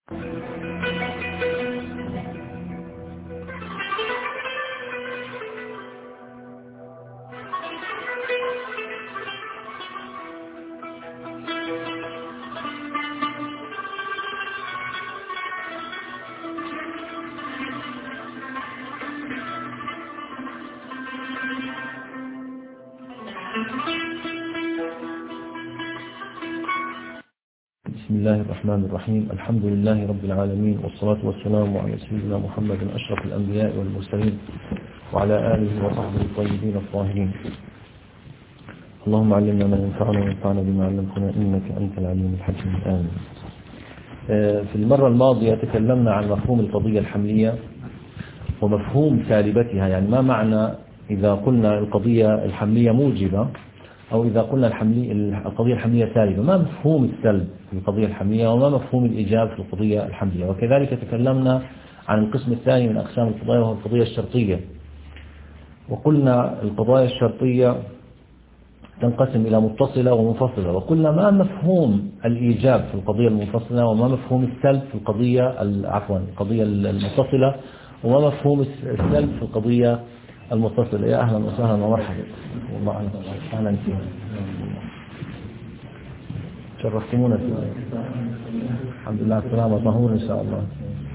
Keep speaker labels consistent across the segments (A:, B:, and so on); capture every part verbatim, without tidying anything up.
A: بسم الله الرحمن الرحيم. الحمد لله رب العالمين، والصلاة والسلام على سيدنا محمد أشرف الأنبياء والمرسلين وعلى آله وصحبه الطيبين الطاهرين. اللهم علمنا ما ينفعنا وانفعنا بما علمتنا إنك أنت العليم الحكيم. آمين. في المرة الماضية تكلمنا عن مفهوم القضية الحملية ومفهوم سالبتها، يعني ما معنى إذا قلنا القضية الحملية موجبة أو إذا قلنا الحملية القضية الحملية سالبة، ما مفهوم السلب في القضية الحملية وما مفهوم الإيجاب في القضية الحملية. وكذلك تكلمنا عن القسم الثاني من أقسام القضايا وهو القضية الشرطية، وقلنا القضايا الشرطية تنقسم إلى متصلة ومنفصلة، وقلنا ما مفهوم الإيجاب في القضية المنفصلة وما مفهوم السلب في القضية عفوا القضية المتصلة وما مفهوم السلب في القضية المتصلة. يا أهلا وسهلا ومرحبا، والله أهلا فيكم، شرفتمونا. الحمد لله السلامة طهور إن شاء الله.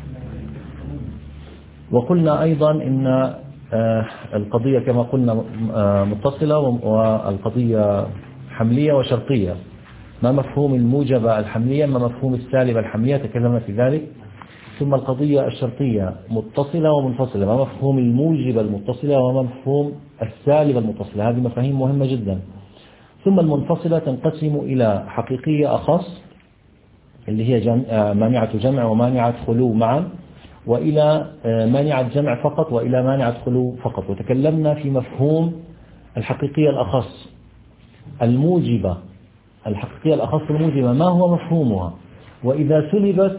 A: وقلنا أيضا إن القضية كما قلنا متصلة والقضية حملية وشرطية. ما مفهوم الموجبة الحملية، ما مفهوم السالبة الحملية، تكلمنا في ذلك. ثم القضية الشرطية متصلة ومنفصلة، ما مفهوم الموجبة المتصلة وما مفهوم السالبة المتصلة، هذه مفاهيم مهمة جدا. ثم المنفصلة تنقسم إلى حقيقية أخص اللي هي جمع مانعة جمع ومانعة خلو معا، وإلى مانعة جمع فقط وإلى مانعة خلو فقط. وتكلمنا في مفهوم الحقيقية الأخص الموجبة. الحقيقية الأخص الموجبة ما هو مفهومها، وإذا سلبت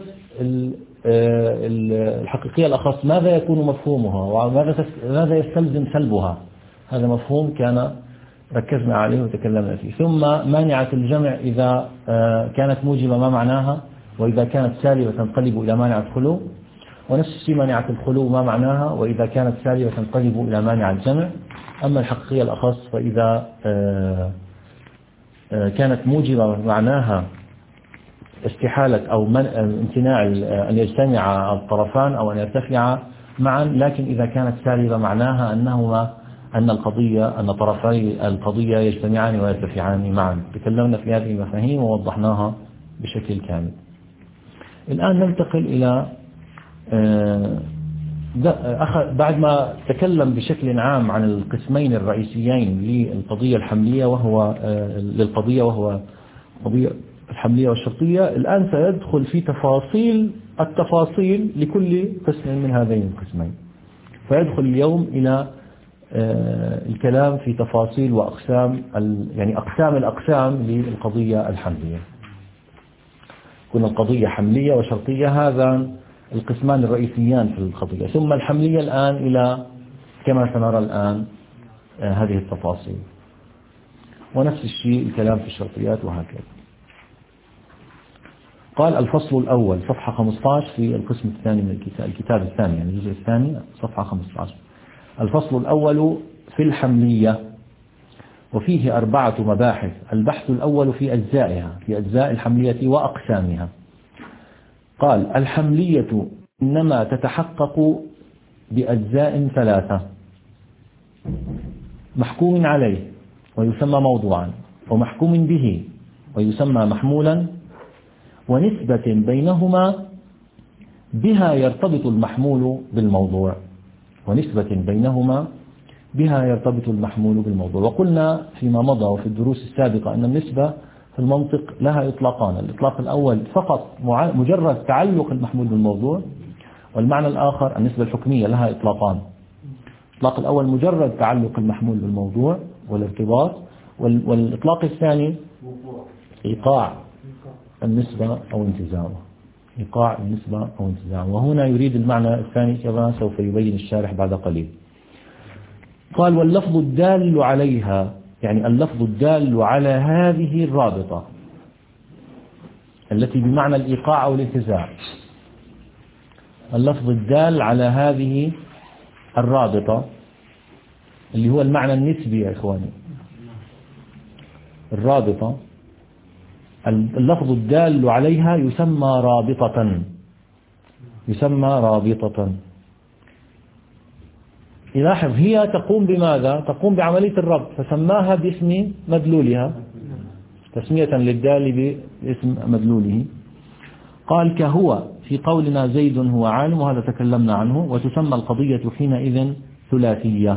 A: الحقيقية الأخص ماذا يكون مفهومها وماذا ماذا يستلزم سلبها. هذا مفهوم كان ركزنا عليه وتكلمنا فيه. ثم مانعة الجمع إذا كانت موجبة ما معناها، وإذا كانت سالبة تنقلب إلى مانعة خلو، ونفس الشيء مانعة الخلو ما معناها، وإذا كانت سالبة تنقلب إلى مانع الجمع. أما الحقيقية الأخص فإذا كانت موجبة معناها استحالة أو امتناع أن يجتمع الطرفان أو أن يرتفع معا، لكن إذا كانت سالبة معناها أنهما أن القضية أن طرفي القضية يجتمعان ويرتفعان معا. تكلمنا في هذه المفاهيم ووضحناها بشكل كامل. الآن ننتقل إلى بعد ما تكلم بشكل عام عن القسمين الرئيسيين للقضية الحملية وهو للقضية وهو قضية الحملية والشرطية، الآن سيدخل في تفاصيل التفاصيل لكل قسم من هذين القسمين. فيدخل اليوم إلى الكلام في تفاصيل وأقسام يعني أقسام الأقسام للقضية الحملية. كنا القضية حملية وشرطية، هذا القسمان الرئيسيان في القضية. ثم الحملية الآن إلى كما سنرى الآن هذه التفاصيل، ونفس الشيء الكلام في الشرطيات وهكذا. قال الفصل الأول صفحة خمسة عشر في القسم الثاني من الكتاب, الكتاب الثاني يعني الجزء الثاني صفحة خمسة عشر. الفصل الأول في الحملية، وفيه أربعة مباحث. البحث الأول في أجزائها، في أجزاء الحملية وأقسامها. قال الحملية إنما تتحقق بأجزاء ثلاثة: محكوم عليه ويسمى موضوعا، ومحكوم به ويسمى محمولا، ونسبة بينهما بها يرتبط المحمول بالموضوع ونسبة بينهما بها يرتبط المحمول بالموضوع. وقلنا فيما مضى وفي الدروس السابقة أن النسبة في المنطق لها إطلاقان: الإطلاق الأول فقط مجرد تعلق المحمول بالموضوع، والمعنى الآخر النسبة الحكمية لها إطلاقان. الإطلاق الأول مجرد تعلق المحمول بالموضوع والارتباط، والإطلاق الثاني إيقاع النسبة أو انتزاعه، إيقاع النسبة أو انتزاعه. وهنا يريد المعنى الثاني كما سوف يبين الشارح بعد قليل. قال واللفظ الدال عليها، يعني اللفظ الدال على هذه الرابطة التي بمعنى الإيقاع أو الانتزاع، اللفظ الدال على هذه الرابطة اللي هو المعنى النسبي يا إخواني. الرابطة اللفظ الدال عليها يسمى رابطة، يسمى رابطة. يلاحظ هي تقوم بماذا؟ تقوم بعملية الربط، فسماها باسم مدلولها تسمية للدال باسم مدلوله. قال كهو في قولنا زيد هو عالم، وهذا تكلمنا عنه، وتسمى القضية حينئذ ثلاثية.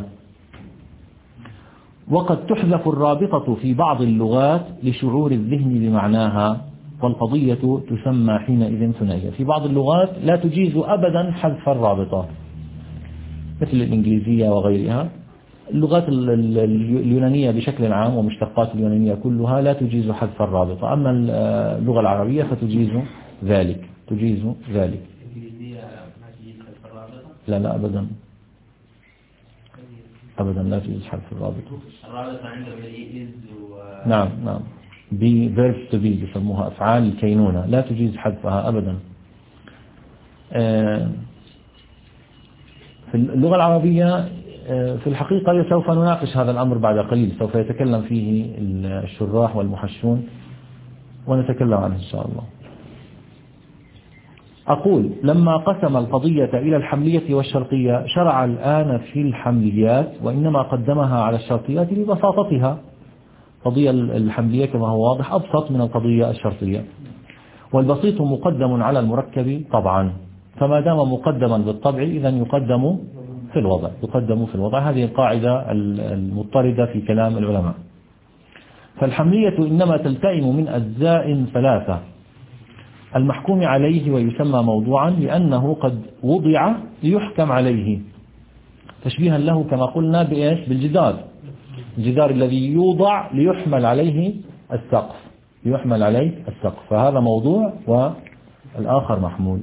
A: وقد تحذف الرابطة في بعض اللغات لشعور الذهن بمعناها، والقضية تسمى حينئذ ثنائية. في بعض اللغات لا تجيز أبدا حذف الرابطة مثل الإنجليزية وغيرها. اللغات اليونانية بشكل عام ومشتقات اليونانية كلها لا تجيز حذف الرابطة، أما اللغة العربية فتجيز ذلك تجيز ذلك.
B: الإنجليزية ما تجيز حذف الرابطة؟
A: لا لا أبدا أبدا لا تجيز حذف الرابطة.
B: الرابطة عندهم إز و...
A: نعم نعم بي verb to be يسموها أفعال الكينونة، لا تجيز حذفها أبدا. في اللغة العربية في الحقيقة سوف نناقش هذا الأمر بعد قليل، سوف يتكلم فيه الشراح والمحشون ونتكلم عنه إن شاء الله. أقول لما قسم القضية إلى الحملية والشرطية شرع الآن في الحمليات، وإنما قدمها على الشرطيات لبساطتها. قضية الحملية كما هو واضح أبسط من القضية الشرطية، والبسيط مقدم على المركب طبعا، فما دام مقدما بالطبع إذا يقدم في الوضع يقدم في الوضع هذه القاعدة المضطردة في كلام العلماء. فالحملية إنما تلتئم من أجزاء ثلاثة: المحكوم عليه ويسمى موضوعا لأنه قد وضع ليحكم عليه، تشبيها له كما قلنا بإيش؟ بالجدار، الجدار الذي يوضع ليحمل عليه السقف ليحمل عليه السقف فهذا موضوع والآخر محمول.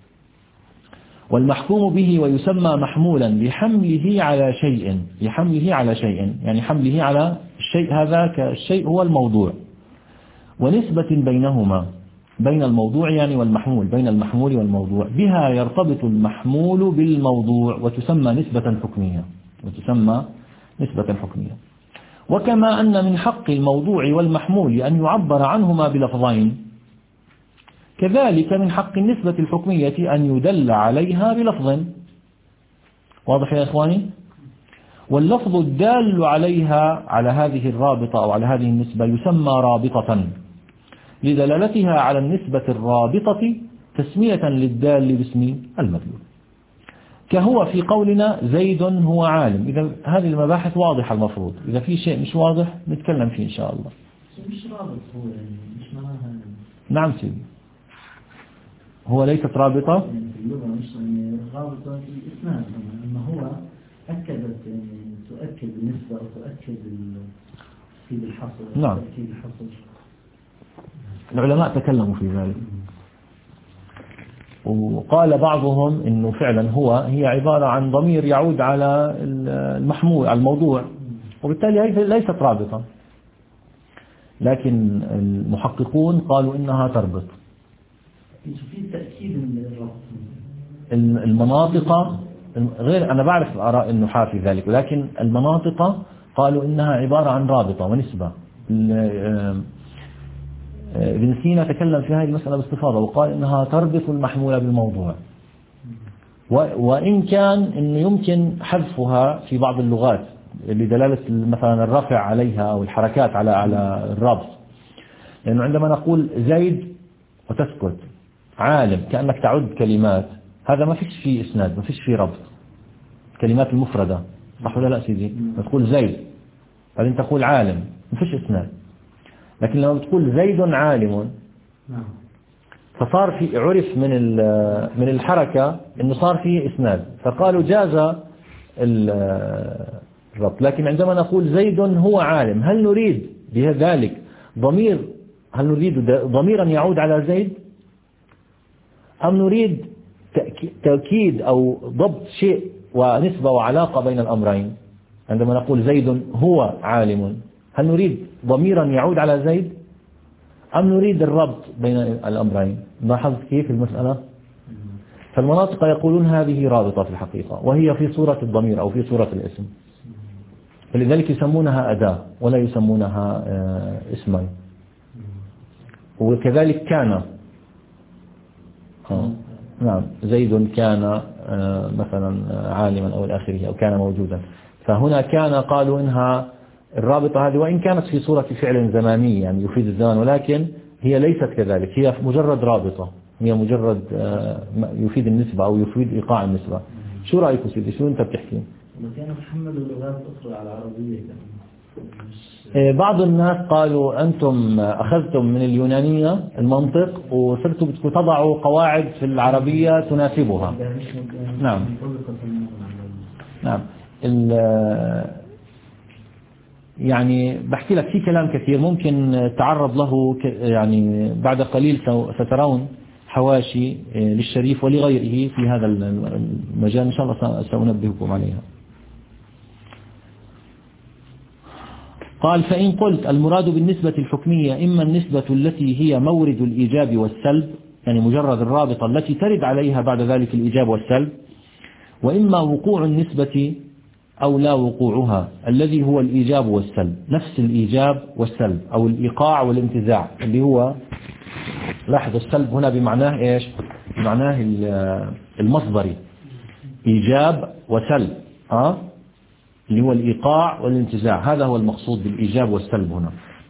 A: والمحكوم به ويسمى محمولا لحمله على شيء لحمله على شيء يعني حمله على الشيء، هذا كالشيء هو الموضوع، ونسبة بينهما بين الموضوع يعني والمحمول، بين المحمول والموضوع، بها يرتبط المحمول بالموضوع وتسمى نسبة حكمية وتسمى نسبة حكمية. وكما أن من حق الموضوع والمحمول أن يعبر عنهما بلفظين، كذلك من حق النسبة الحكمية أن يدل عليها بلفظ. واضح يا إخواني؟ واللفظ الدال عليها على هذه الرابطة أو على هذه النسبة يسمى رابطة لدلالتها على النسبة الرابطة تسمية للدال باسم المدلول. كهو في قولنا زيد هو عالم. إذا هذه المباحث واضحة المفروض، إذا في شيء مش واضح نتكلم فيه إن شاء الله.
C: مش رابط هو يعني مش معناها.
A: نعم سيدي، هو ليست رابطة
C: يعني في اللغة مش يعني رابطة في الإسناد، أما هو أكدت يعني تؤكد النسبة أو تؤكد تأكيد الحصر.
A: نعم
C: تأكيد الحصر.
A: العلماء تكلموا في ذلك، وقال بعضهم إنه فعلا هو هي عبارة عن ضمير يعود على المحمول على الموضوع، وبالتالي هي ليست رابطة. لكن المحققون قالوا إنها تربط.
C: في تأكيد الربط.
A: المناطق غير، أنا بعرف آراء النحاة في ذلك، ولكن المناطق قالوا إنها عبارة عن رابطة ونسبة. ابن سينا تكلم في هذه المسألة باستفاضة وقال إنها تربط المحمول بالموضوع، وإن كان إنه يمكن حذفها في بعض اللغات لدلالة مثلا الرفع عليها أو الحركات على على الربط، لأنه عندما نقول زيد وتسكت، عالم كأنك تعد كلمات، هذا ما فيش فيه إسناد، ما فيش فيه ربط، كلمات المفردة، صح ولا لا سيدي؟ تقول زيد بعدين تقول عالم ما فيش إسناد. لكن لما بتقول زيد عالم فصار في عرف من من الحركة إنه صار فيه إسناد، فقالوا جاز الربط. لكن عندما نقول زيد هو عالم، هل نريد بذلك ضمير هل نريد ضميرا يعود على زيد، أم نريد تأكيد أو ضبط شيء ونسبة وعلاقة بين الأمرين؟ عندما نقول زيد هو عالم، هل نريد ضميرا يعود على زيد أم نريد الربط بين الأمرين؟ لاحظت كيف المسألة؟ فالمناطق يقولون هذه رابطة في الحقيقة، وهي في صورة الضمير أو في صورة الاسم، فلذلك يسمونها أداة ولا يسمونها اسما. وكذلك كان، آه. نعم، زيد كان آه مثلا عالما أو الآخره، أو كان موجودا. فهنا كان قالوا إنها الرابطة هذه، وإن كانت في صورة فعل زماني يعني يفيد الزمان، ولكن هي ليست كذلك، هي مجرد رابطة، هي مجرد آه يفيد النسبة أو يفيد إيقاع النسبة. شو رأيك سيدي؟ شو أنت بتحكي؟
C: كانوا محملوا لغات أخرى على العربية.
A: بعض الناس قالوا أنتم أخذتم من اليونانية المنطق وصرتوا بدكم تضعوا قواعد في العربية تناسبها. نعم نعم. يعني بحكي لك في كلام كثير ممكن تعرض له، يعني بعد قليل سترون حواشي للشريف ولغيره في هذا المجال، إن شاء الله سأنبهكم عليها. قال: فإن قلت المراد بالنسبة الحكمية إما النسبة التي هي مورد الإيجاب والسلب، يعني مجرد الرابطة التي ترد عليها بعد ذلك الإيجاب والسلب، وإما وقوع النسبة أو لا وقوعها الذي هو الإيجاب والسلب، نفس الإيجاب والسلب أو الإيقاع والانتزاع، اللي هو لاحظ السلب هنا بمعناه إيش؟ بمعناه المصدري، إيجاب وسلب، أه؟ اللي هو الإيقاع والانتزاع، هذا هو المقصود بالإيجاب والسلب هنا،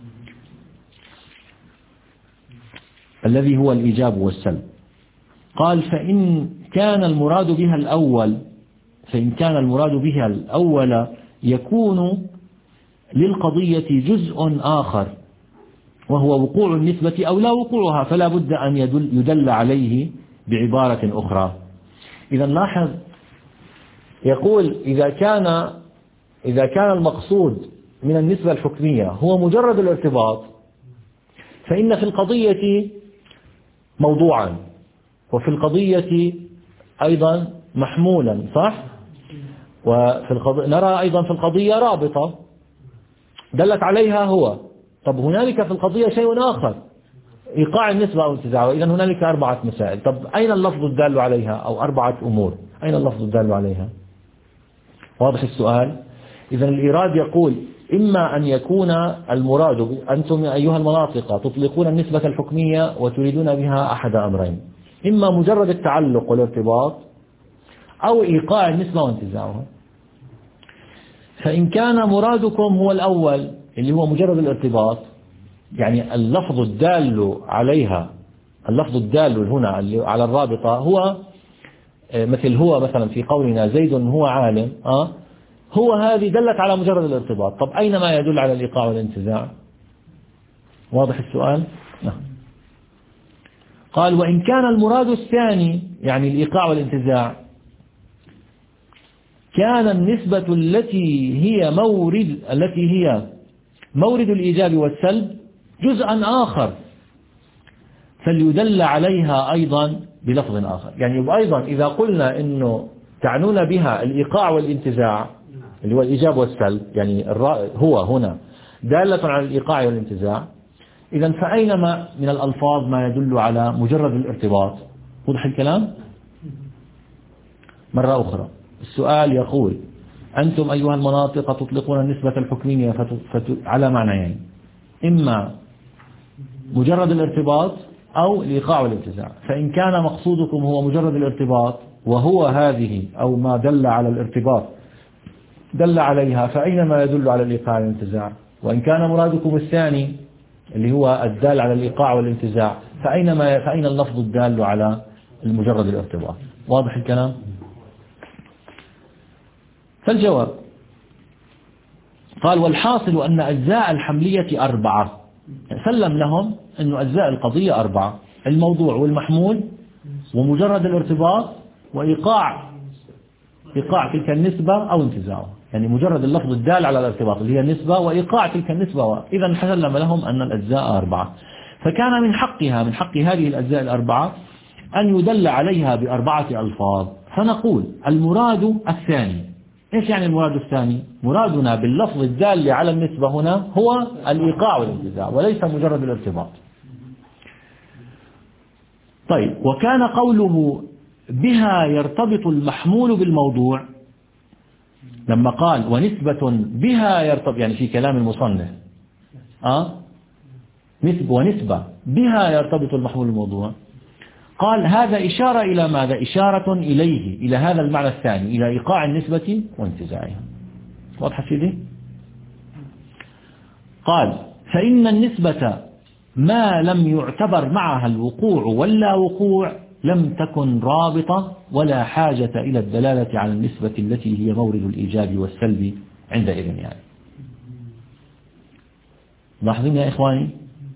A: الذي هو الإيجاب والسلب. قال: فإن كان المراد بها الأول فإن كان المراد بها الأول يكون للقضية جزء آخر وهو وقوع النسبة أو لا وقوعها، فلا بد أن يدل, يدل عليه بعبارة أخرى. إذا لاحظ يقول: إذا كان إذا كان المقصود من النسبة الحكمية هو مجرد الارتباط، فإن في القضية موضوعا، وفي القضية أيضا محمولا، صح؟ وفي القضية نرى أيضا في القضية رابطة دلت عليها هو. طب هنالك في القضية شيء آخر، إيقاع النسبة أو انتزاعها. إذا هنالك أربعة مسائل. طب أين اللفظ الدال عليها؟ أو أربعة أمور، أين اللفظ الدال عليها؟ واضح السؤال؟ إذا الإيراد يقول: إما أن يكون المراد، أنتم أيها المناطق تطلقون النسبة الحكمية وتريدون بها أحد أمرين، إما مجرد التعلق والارتباط، أو إيقاع النسبة وانتزاعها. فإن كان مرادكم هو الأول اللي هو مجرد الارتباط، يعني اللفظ الدال عليها، اللفظ الدال هنا على الرابطة هو مثل هو مثلا في قولنا زيد هو عالم، أه؟ هو هذه دلت على مجرد الارتباط. طب أين ما يدل على الإيقاع والانتزاع؟ واضح السؤال؟ نعم. قال: وإن كان المراد الثاني يعني الإيقاع والانتزاع، كان النسبة التي هي مورد التي هي مورد الإيجاب والسلب جزءا آخر، فليدل عليها أيضا بلفظ آخر. يعني أيضا إذا قلنا إنه تعنون بها الإيقاع والانتزاع اللي هو الإيجاب والسلب، يعني هو هنا دالة على الإيقاع والانتزاع، إذا فأينما من الألفاظ ما يدل على مجرد الارتباط؟ وضح الكلام؟ مرة أخرى السؤال يقول: أنتم أيها المناطق تطلقون النسبة الحكمية فت... فت... على معنيين، إما مجرد الارتباط أو الإيقاع والانتزاع. فإن كان مقصودكم هو مجرد الارتباط وهو هذه أو ما دل على الارتباط دل عليها، فأينما يدل على الإيقاع والانتزاع. وإن كان مرادكم الثاني اللي هو الدال على الإيقاع والانتزاع، فأينما فأين اللفظ الدال على المجرد الارتباط؟ واضح الكلام؟ فالجواب قال: والحاصل أن أجزاء الحملية أربعة. سلم لهم أن أجزاء القضية أربعة: الموضوع والمحمول ومجرد الارتباط وإيقاع إيقاع تلك النسبة أو انتزاعها، يعني مجرد اللفظ الدال على الارتباط اللي هي النسبة وإيقاع تلك النسبة. إذا سلم لهم أن الأجزاء أربعة، فكان من حقها من حق هذه الأجزاء الأربعة أن يدل عليها بأربعة ألفاظ. فنقول: المراد الثاني. إيش يعني المراد الثاني؟ مرادنا باللفظ الدال على النسبة هنا هو الإيقاع والانتزاع وليس مجرد الارتباط. طيب، وكان قوله بها يرتبط المحمول بالموضوع، لما قال ونسبة بها يرتبط، يعني في كلام المصنف أه؟ نسبة ونسبة بها يرتبط المحمول بالموضوع، قال هذا إشارة إلى ماذا؟ إشارة إليه، إلى هذا المعنى الثاني، إلى إيقاع النسبة وانتزاعها. واضح سيدي؟ قال فإن النسبة ما لم يعتبر معها الوقوع ولا وقوع لم تكن رابطة ولا حاجة إلى الدلالة على النسبة التي هي مورد الإيجاب والسلب عندئذ. يعني لاحظين يا إخواني،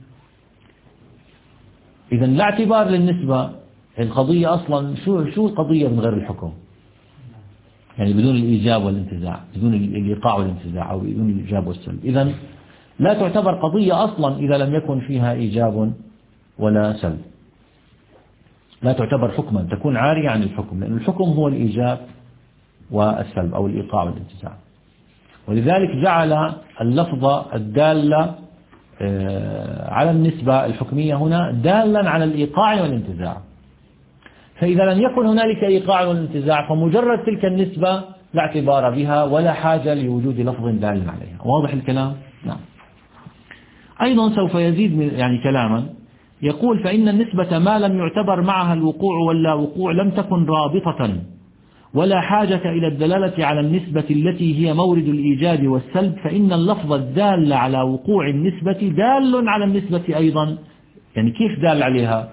A: إذا لا اعتبار للنسبة، القضية أصلا شو شو القضية من غير الحكم، يعني بدون الإيجاب والانتزاع، بدون الإيقاع والانتزاع، أو بدون الإيجاب والسلب. إذا لا تعتبر قضية أصلا إذا لم يكن فيها إيجاب ولا سلب، لا تعتبر حكما، تكون عارية عن الحكم، لأن الحكم هو الإيجاب والسلب أو الإيقاع والانتزاع. ولذلك جعل اللفظ الدالة على النسبة الحكمية هنا دالا على الإيقاع والانتزاع. فإذا لم يكن هنالك إيقاع والانتزاع فمجرد تلك النسبة لا اعتبار بها ولا حاجة لوجود لفظ دال عليها. واضح الكلام؟ نعم. أيضا سوف يزيد يعني كلاما، يقول فإن النسبة ما لم يعتبر معها الوقوع ولا وقوع لم تكن رابطة ولا حاجة إلى الدلالة على النسبة التي هي مورد الإيجاب والسلب، فإن اللفظ الدال على وقوع النسبة دال على النسبة أيضا. يعني كيف دال عليها؟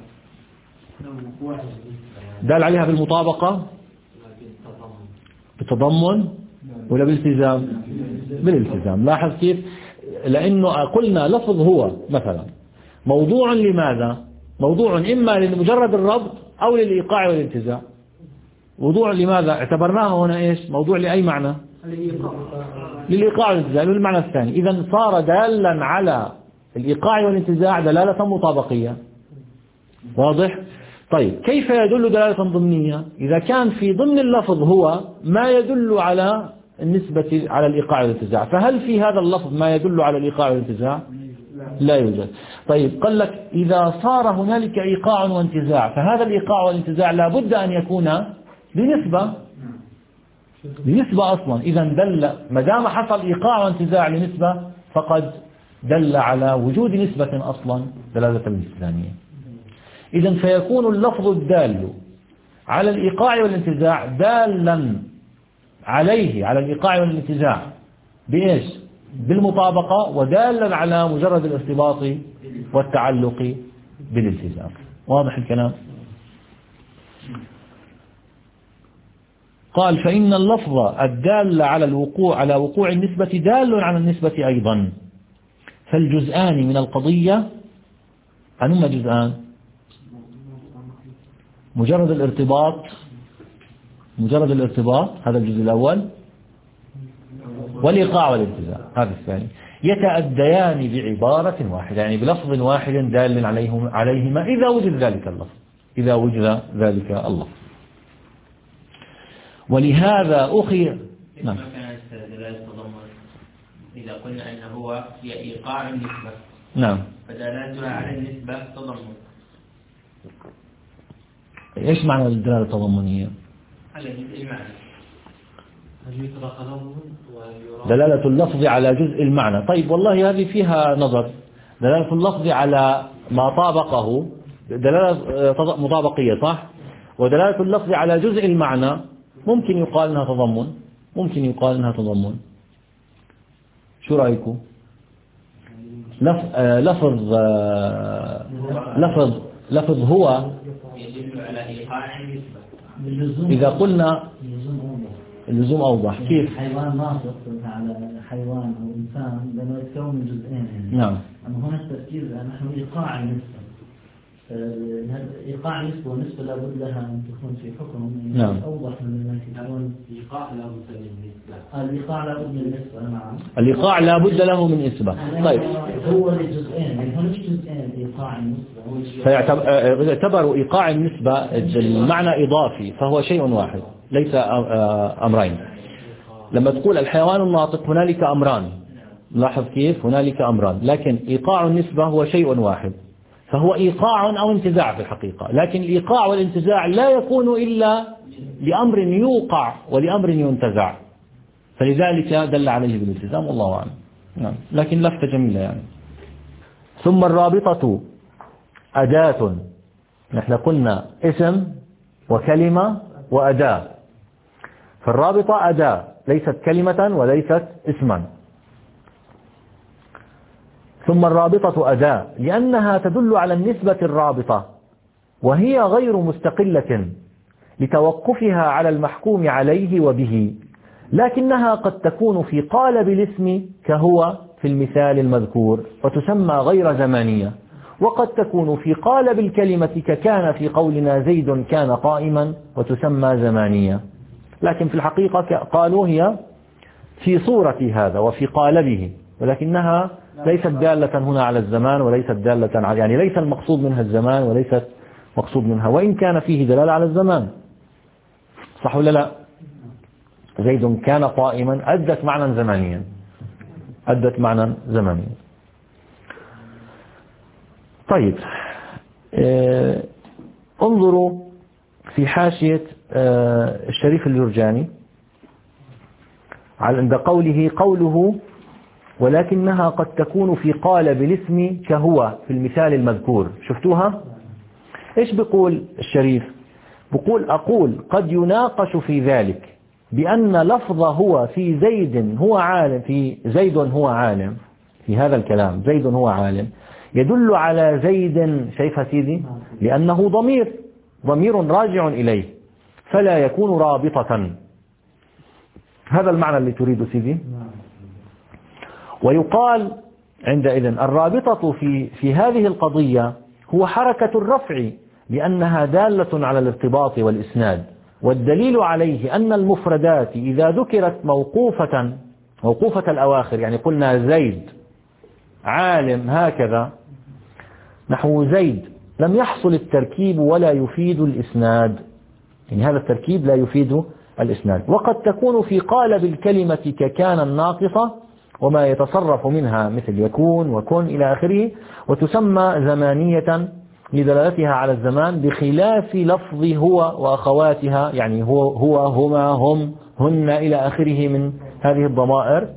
A: دال عليها بالمطابقة، بالتضمن، ولا بالالتزام؟ بالالتزام. لاحظ كيف؟ لأنه قلنا لفظ هو مثلا موضوع لماذا؟ موضوع إما لمجرد الربط أو للإيقاع والانتزاع. موضوع لماذا؟ اعتبرناه هنا إيش؟ موضوع لأي معنى؟ للإيقاع والانتزاع، للمعنى الثاني. إذا صار دالا على الإيقاع والانتزاع دلالة مطابقية. واضح؟ طيب كيف يدل دلالة ضمنية؟ إذا كان في ضمن اللفظ هو ما يدل على النسبة على الإيقاع والانتزاع، فهل في هذا اللفظ ما يدل على الإيقاع والانتزاع؟ لا يوجد. طيب قال لك إذا صار هنالك إيقاع وانتزاع فهذا الإيقاع والانتزاع لابد أن يكون بنسبة بنسبة أصلا. إذا دل ما دام حصل إيقاع وانتزاع لنسبة فقد دل على وجود نسبة أصلا دلالة الإسلامية. إذا فيكون اللفظ الدال على الإيقاع والانتزاع دالا عليه على الإيقاع والانتزاع بإيش؟ بالمطابقة، ودالا على مجرد الارتباط والتعلق بالالتزام. واضح الكلام؟ قال فإن اللفظ الدال على الوقوع على وقوع النسبة دال على النسبة أيضا، فالجزءان من القضية أنهما جزءان؟ مجرد الارتباط، مجرد الارتباط هذا الجزء الأول، والإيقاع والانتزاع هذا الثاني، يتأديان بعبارة واحدة، يعني بلفظ واحد دال عليهما إذا وجد ذلك اللفظ، إذا وجد ذلك اللفظ. ولهذا أخي نعم.
B: إذا قلنا أنه هو هي إيقاع النسبة
A: نعم
B: فدلالتها على النسبة تضمن.
A: إيش معنى الدلالة التضمنية؟
B: على جزء المعنى.
A: دلالة اللفظ على جزء المعنى. طيب والله هذه فيها نظر. دلالة اللفظ على ما طابقه دلالة مطابقية صح؟ ودلالة اللفظ على جزء المعنى ممكن يقال انها تضمن، ممكن يقال انها تضمن. شو رأيكم؟ لفظ لفظ لفظ هو
B: يدل على إيقاع النسبة.
A: إذا قلنا اللزوم أوضح. كيف؟
C: حيوان ناطق على حيوان أو إنسان لما يتكون من جزئين.
A: نعم.
C: أما هنا التركيز نحن إيقاع النسبة. إيقاع النسبة والنسبة لابد لها أن تكون في حكم.
A: نعم.
C: أوضح من أن
B: إيقاع لابد من النسبة.
C: الإيقاع لابد من النسبة. نعم.
A: الإيقاع لابد له من نسبة. طيب.
C: هو لجزئين، يعني هناك جزئين إيقاع النسبة.
A: فيعتبر إيقاع النسبة المعنى إضافي فهو شيء واحد ليس أمرين. لما تقول الحيوان الناطق هنالك أمران، لاحظ كيف؟ هنالك أمران، لكن إيقاع النسبة هو شيء واحد. فهو إيقاع أو انتزاع في الحقيقة، لكن الإيقاع والانتزاع لا يكون إلا لأمر يوقع ولأمر ينتزع، فلذلك دل عليه بالالتزام والله أعلم. نعم. لكن لفتة جميلة يعني. ثم الرابطة أداة، نحن قلنا اسم وكلمة وأداة، فالرابطة أداة ليست كلمة وليست اسما. ثم الرابطة أداة لأنها تدل على النسبة الرابطة، وهي غير مستقلة لتوقفها على المحكوم عليه وبه، لكنها قد تكون في قالب الاسم كهو في المثال المذكور وتسمى غير زمانية، وقد تكون في قالب الكلمة ككان في قولنا زيد كان قائما وتسمى زمانية. لكن في الحقيقة قالوا هي في صورة هذا وفي قالبه، ولكنها ليست دالة هنا على الزمان وليست دالة على، يعني ليس المقصود منها الزمان وليست مقصود منها، وإن كان فيه دلالة على الزمان. صح ولا لا؟ زيد كان قائما أدت معنى زمانيا، أدت معنى زمانيا. طيب، اه انظروا في حاشية اه الشريف الجرجاني عند قوله قوله ولكنها قد تكون في قالب الاسم كهو في المثال المذكور. شفتوها؟ ايش بيقول الشريف؟ بيقول أقول قد يناقش في ذلك بأن لفظ هو في زيد هو عالم، في زيد هو عالم، في هذا الكلام زيد هو عالم يدل على زيد، شايفها سيدي؟ لأنه ضمير ضمير راجع إليه فلا يكون رابطة. هذا المعنى اللي تريد سيدي. ويقال عندئذ الرابطة في في هذه القضية هو حركة الرفع لأنها دالة على الارتباط والإسناد، والدليل عليه أن المفردات إذا ذكرت موقوفة موقوفة الأواخر، يعني قلنا زيد عالم هكذا نحو زيد، لم يحصل التركيب ولا يفيد الإسناد، يعني هذا التركيب لا يفيد الإسناد. وقد تكون في قالب الكلمة ككان الناقصة وما يتصرف منها مثل يكون وكن إلى آخره، وتسمى زمانية لدلالتها على الزمان بخلاف لفظ هو وأخواتها، يعني هو هو هما هم هن إلى آخره من هذه الضمائر،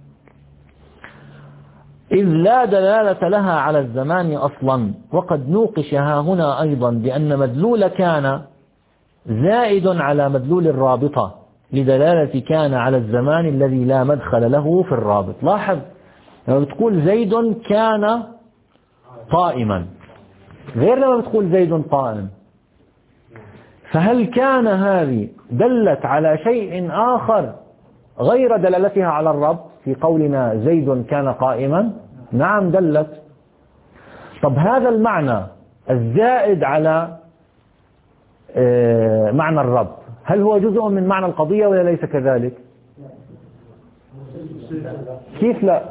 A: إذ لا دلالة لها على الزمان أصلا. وقد نوقشها هنا أيضا بأن مدلول كان زائد على مدلول الرابطة لدلالة كان على الزمان الذي لا مدخل له في الرابط. لاحظ لما بتقول زيد كان قائما غير لما بتقول زيد قائم، فهل كان هذه دلت على شيء آخر غير دلالتها على الربط في قولنا زيد كان قائما؟ نعم دلت. طب هذا المعنى الزائد على معنى الربط هل هو جزء من معنى القضية ولا ليس كذلك؟ كيف لا؟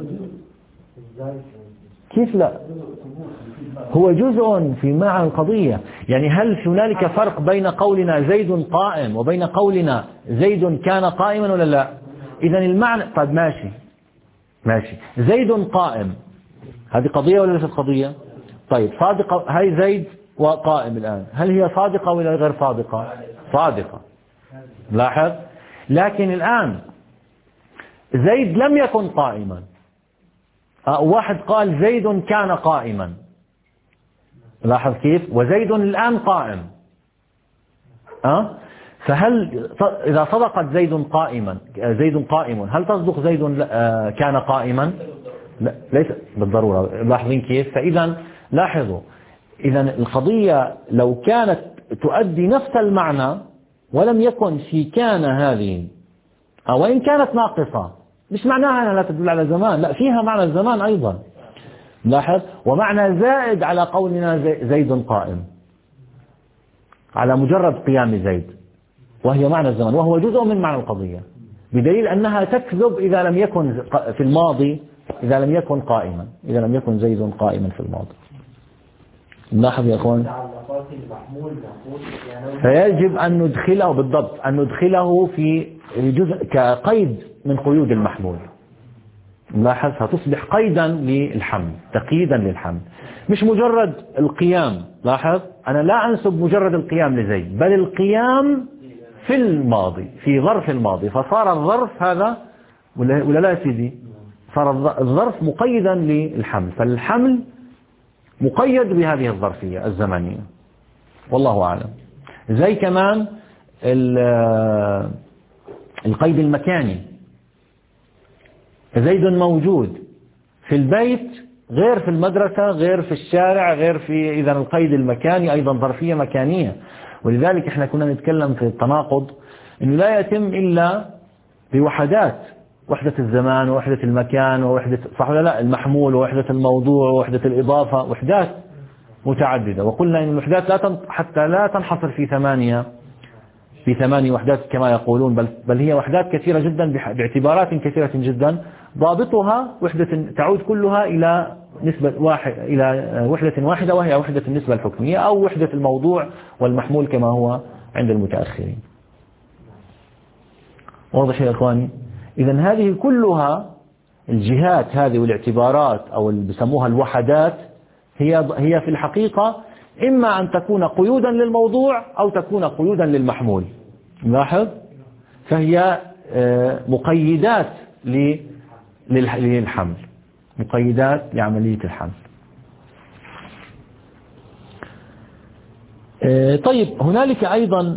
A: كيف لا؟ هو جزء في معنى القضية. يعني هل هنالك فرق بين قولنا زيد قائم وبين قولنا زيد كان قائما ولا لا؟ إذن المعنى، طيب ماشي ماشي زيد قائم هذه قضية ولا ليست قضية؟ طيب صادقة، هاي زيد وقائم الآن، هل هي صادقة ولا غير صادقة؟ صادقة. لاحظ، لكن الآن زيد لم يكن قائما، واحد قال زيد كان قائما، لاحظ كيف؟ وزيد الآن قائم. أه؟ فهل إذا صدقت زيد قائما زيد قائم هل تصدق زيد كان قائما؟ لا ليس بالضرورة. لاحظين كيف؟ فإذا لاحظوا، إذا القضية لو كانت تؤدي نفس المعنى ولم يكن في كان هذه، أو إن كانت ناقصة مش معناها أنها لا تدل على زمان، لا فيها معنى الزمان أيضا. لاحظ، ومعنى زائد على قولنا زيد قائم على مجرد قيام زيد، وهي معنى الزمان وهو جزء من معنى القضية، بدليل أنها تكذب إذا لم يكن في الماضي، إذا لم يكن قائما، إذا لم يكن زيد قائما في الماضي. لاحظ يا أخوان، فيجب أن ندخله بالضبط، أن ندخله في جزء كقيد من قيود المحمول. لاحظ تصبح قيدا للحمل، تقييدا للحمل، مش مجرد القيام. لاحظ أنا لا أنسب مجرد القيام لزيد، بل القيام في الماضي في ظرف الماضي، فصار الظرف هذا ولا, ولا لا سيدي، صار الظرف مقيدا للحمل، فالحمل مقيد بهذه الظرفية الزمنية، والله أعلم. زي كمان القيد المكاني، زيد موجود في البيت غير في المدرسة غير في الشارع غير في، إذا القيد المكاني أيضا ظرفية مكانية. ولذلك احنا كنا نتكلم في التناقض انه لا يتم الا بوحدات، وحدة الزمان ووحدة المكان ووحدة، صح ولا لا، المحمول ووحدة الموضوع ووحدة الإضافة، وحدات متعددة. وقلنا ان الوحدات لا تن... حتى لا تنحصر في ثمانية في ثمانية وحدات كما يقولون، بل بل هي وحدات كثيرة جدا باعتبارات كثيرة جدا، ضابطها وحدة تعود كلها إلى نسبة واحد إلى وحدة واحدة، وهي وحدة النسبة الحكمية أو وحدة الموضوع والمحمول كما هو عند المتأخرين. واضح يا إخواني؟ إذن هذه كلها الجهات هذه والاعتبارات أو اللي بسموها الوحدات هي هي في الحقيقة إما أن تكون قيودا للموضوع أو تكون قيودا للمحمول. لاحظ، فهي مقيدات للحمل، مقيدات لعملية الحمل. طيب هنالك أيضا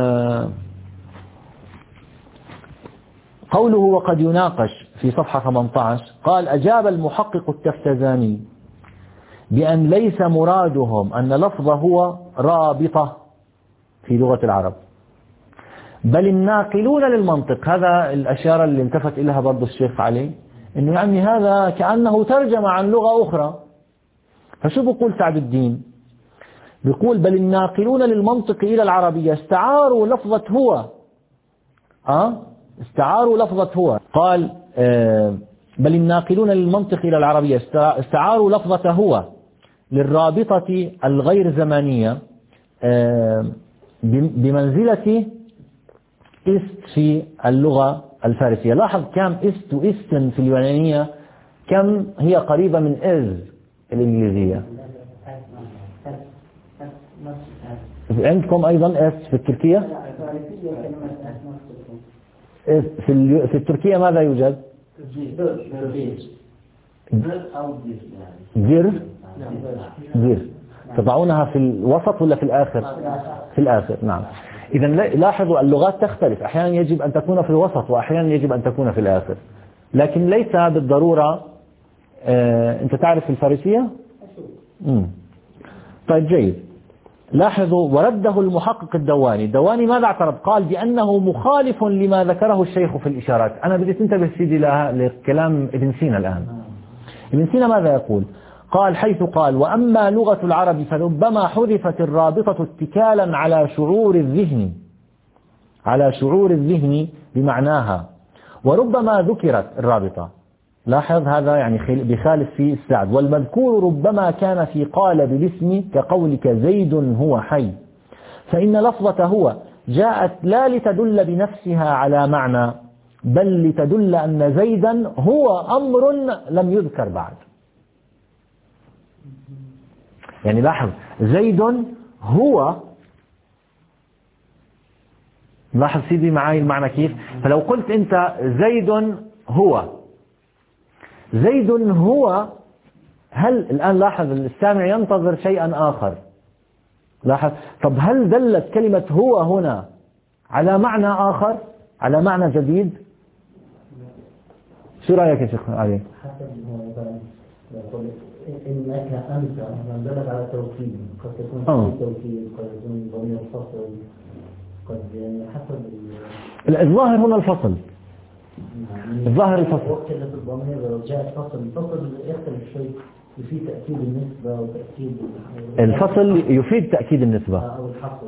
A: قوله وقد يناقش في صفحة ثمانية عشر، قال أجاب المحقق التفتزاني بأن ليس مرادهم أن لفظ هو رابطة في لغة العرب، بل الناقلون للمنطق. هذا الأشياء اللي التفت إليها برضو الشيخ علي، إنه يعني هذا كأنه ترجم عن لغة أخرى. فشو بقول سعد الدين؟ بيقول بل الناقلون للمنطق إلى العربية استعاروا لفظة هو أه؟ استعاروا لفظة هو. قال آه بل الناقلون للمنطق إلى العربية استعاروا لفظة هو للرابطة الغير زمانية آه بمنزلة است في اللغة الفارسية. لاحظ كم است واستن في اليونانية كم هي قريبة من إز الإنجليزية. عندكم أيضا اس في التركية، في في التركية ماذا يوجد؟ زر زر تضعونها في الوسط ولا في الآخر؟ في الآخر، نعم. إذا لاحظوا اللغات تختلف، أحيانا يجب أن تكون في الوسط وأحيانا يجب أن تكون في الآخر، لكن ليس بالضرورة. آه، أنت تعرف الفارسية؟ مم. طيب جيد. لاحظوا ورده المحقق الدواني. الدواني ماذا اعترض؟ قال بأنه مخالف لما ذكره الشيخ في الإشارات. أنا بدي تنتبه سيدي لكلام ابن سينا الآن. ابن سينا ماذا يقول؟ قال حيث قال وأما لغة العرب فربما حذفت الرابطة اتكالا على شعور الذهن على شعور الذهن بمعناها، وربما ذكرت الرابطة. لاحظ هذا يعني بخالف في السعد. والمذكور ربما كان في قالب الاسم كقولك زيد هو حي، فإن لفظة هو جاءت لا لتدل بنفسها على معنى، بل لتدل أن زيدا هو أمر لم يذكر بعد. يعني لاحظ زيد هو، لاحظ سيدي معي المعنى كيف. فلو قلت أنت زيد هو زيد هو، هل الآن لاحظ السامع ينتظر شيئا آخر. لاحظ، طب هل دلت كلمة هو هنا على معنى آخر، على معنى جديد؟ شو رأيك يا شيخ علي؟
C: إنك أنت دلت على توكيد، قد تكون
A: آه.
C: توكيد، قد تكون ضمير فصل، قد حسب
A: الظاهر هنا الفصل. الظاهر الفصل.
C: وكلت الضمير لو جاء فصل، الفصل يختلف شيء، يفيد تأكيد النسبة وتأكيد
A: الفصل يفيد تأكيد النسبة
C: أو الحصر.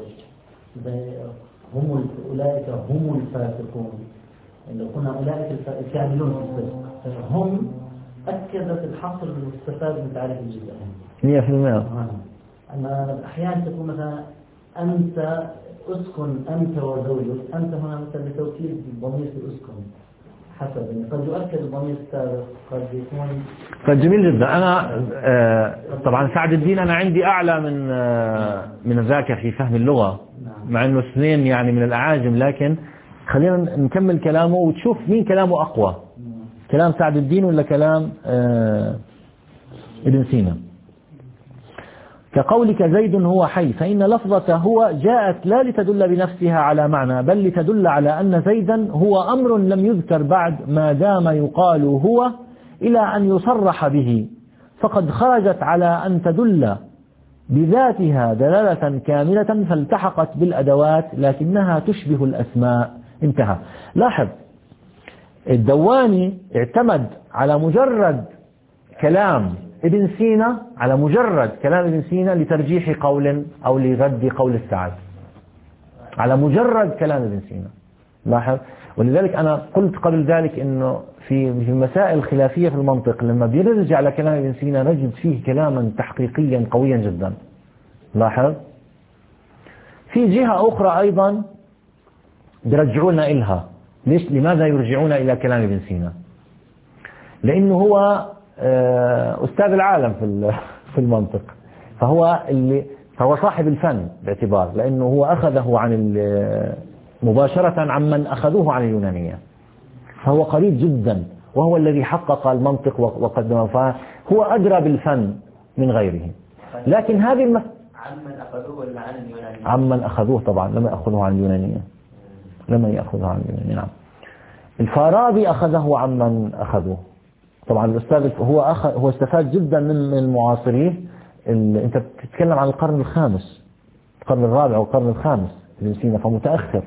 C: هم أولئك هم الفاسقون، لو قلنا أولئك الكاملون في الفسق، هم أكدت الحصر المستفاد من تعريف الجزء
A: مئة في المئة.
C: أما أحيانا تكون مثلا أنت أسكن أنت وزوجك، أنت هنا مثلا بتوكيد الضمير في أسكن، حسب قد يؤكد الضمير السابق قد يكون.
A: فجميل جدا. أنا آه طبعا سعد الدين أنا عندي أعلى من آه من ذاك في فهم اللغة، مع أنه اثنين يعني من الأعاجم، لكن خلينا نكمل كلامه وتشوف مين كلامه أقوى، كلام سعد الدين ولا كلام آه ابن سينا. كقولك زيد هو حي، فإن لفظة هو جاءت لا لتدل بنفسها على معنى، بل لتدل على أن زيدا هو أمر لم يذكر بعد ما دام يقال هو إلى أن يصرح به، فقد خرجت على أن تدل بذاتها دلالة كاملة فالتحقت بالأدوات لكنها تشبه الأسماء. انتهى. لاحظ الدواني اعتمد على مجرد كلام ابن سينا، على مجرد كلام ابن سينا لترجيح قول أو لرد قول السعد، على مجرد كلام ابن سينا. لاحظ. ولذلك أنا قلت قبل ذلك أنه في في المسائل الخلافية في المنطق لما بيرجع على كلام ابن سينا نجد فيه كلاما تحقيقيا قويا جدا. لاحظ. في جهة أخرى أيضا بيرجعونا إلها. ليش؟ لماذا يرجعون إلى كلام ابن سينا؟ لأنه هو أستاذ العالم في في المنطق، فهو اللي فهو صاحب الفن باعتبار، لأنه هو أخذه عن مباشرة عمن أخذوه عن اليونانية، فهو قريب جدا، وهو الذي حقق المنطق وقدمه، فهو أدرى بالفن من غيره. لكن هذه المس...
B: عمن أخذوه ولا عن اليونانية؟
A: عمن أخذوه طبعا، لم يأخذوه عن اليونانية، لم يأخذه عن اليونانية. نعم. الفارابي أخذه عمن أخذوه طبعا. الأستاذ هو أخذ هو استفاد جدا من من معاصريه. أنت بتتكلم عن القرن الخامس، القرن الرابع والقرن الخامس ابن سينا، فمتأخر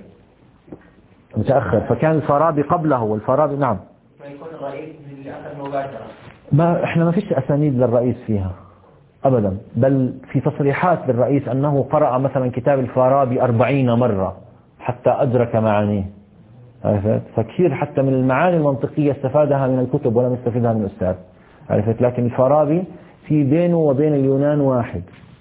A: متأخر فكان الفارابي قبله والفارابي. نعم.
B: فيكون الرئيس من اللي أخذ مباشرة.
A: ما إحنا ما فيش أسانيد للرئيس فيها أبدا، بل في تصريحات للرئيس أنه قرأ مثلا كتاب الفارابي أربعين مرة حتى أدرك معانيه. عرفت؟ فكثير حتى من المعاني المنطقية استفادها من الكتب ولم يستفيدها من الأستاذ. عرفت؟ لكن الفارابي في بينه وبين اليونان واحد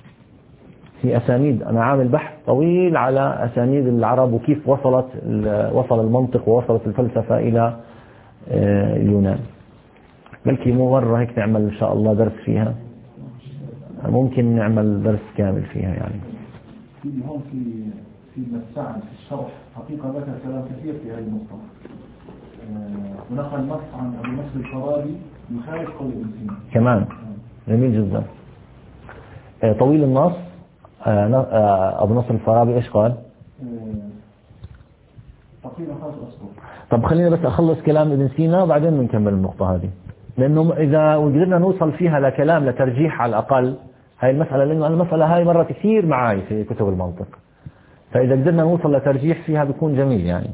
A: في أسانيد. أنا عامل بحث طويل على أسانيد العرب وكيف وصلت وصل المنطق ووصلت الفلسفة إلى اليونان. بلكي مو مرة هيك نعمل إن شاء الله درس فيها، ممكن نعمل درس كامل فيها يعني.
D: في هون في في مساعد في الشرح حقيقة ذكر كلام كثير في هذه النقطة، ونقل نص عن أبو نصر الفارابي يخالف قول ابن سينا
A: كمان. جميل جدا. طويل النص أبو نصر الفارابي إيش قال؟
D: تقريبا خمس أسطر. طب
A: خلينا بس أخلص كلام ابن سينا وبعدين بنكمل النقطة هذه، لأنه إذا قدرنا نوصل فيها لكلام لترجيح على الأقل هاي المسألة، لأنه المسألة هاي مرة كثير معاي في كتب المنطق، فإذا قدرنا نوصل لترجيح فيها بيكون جميل يعني.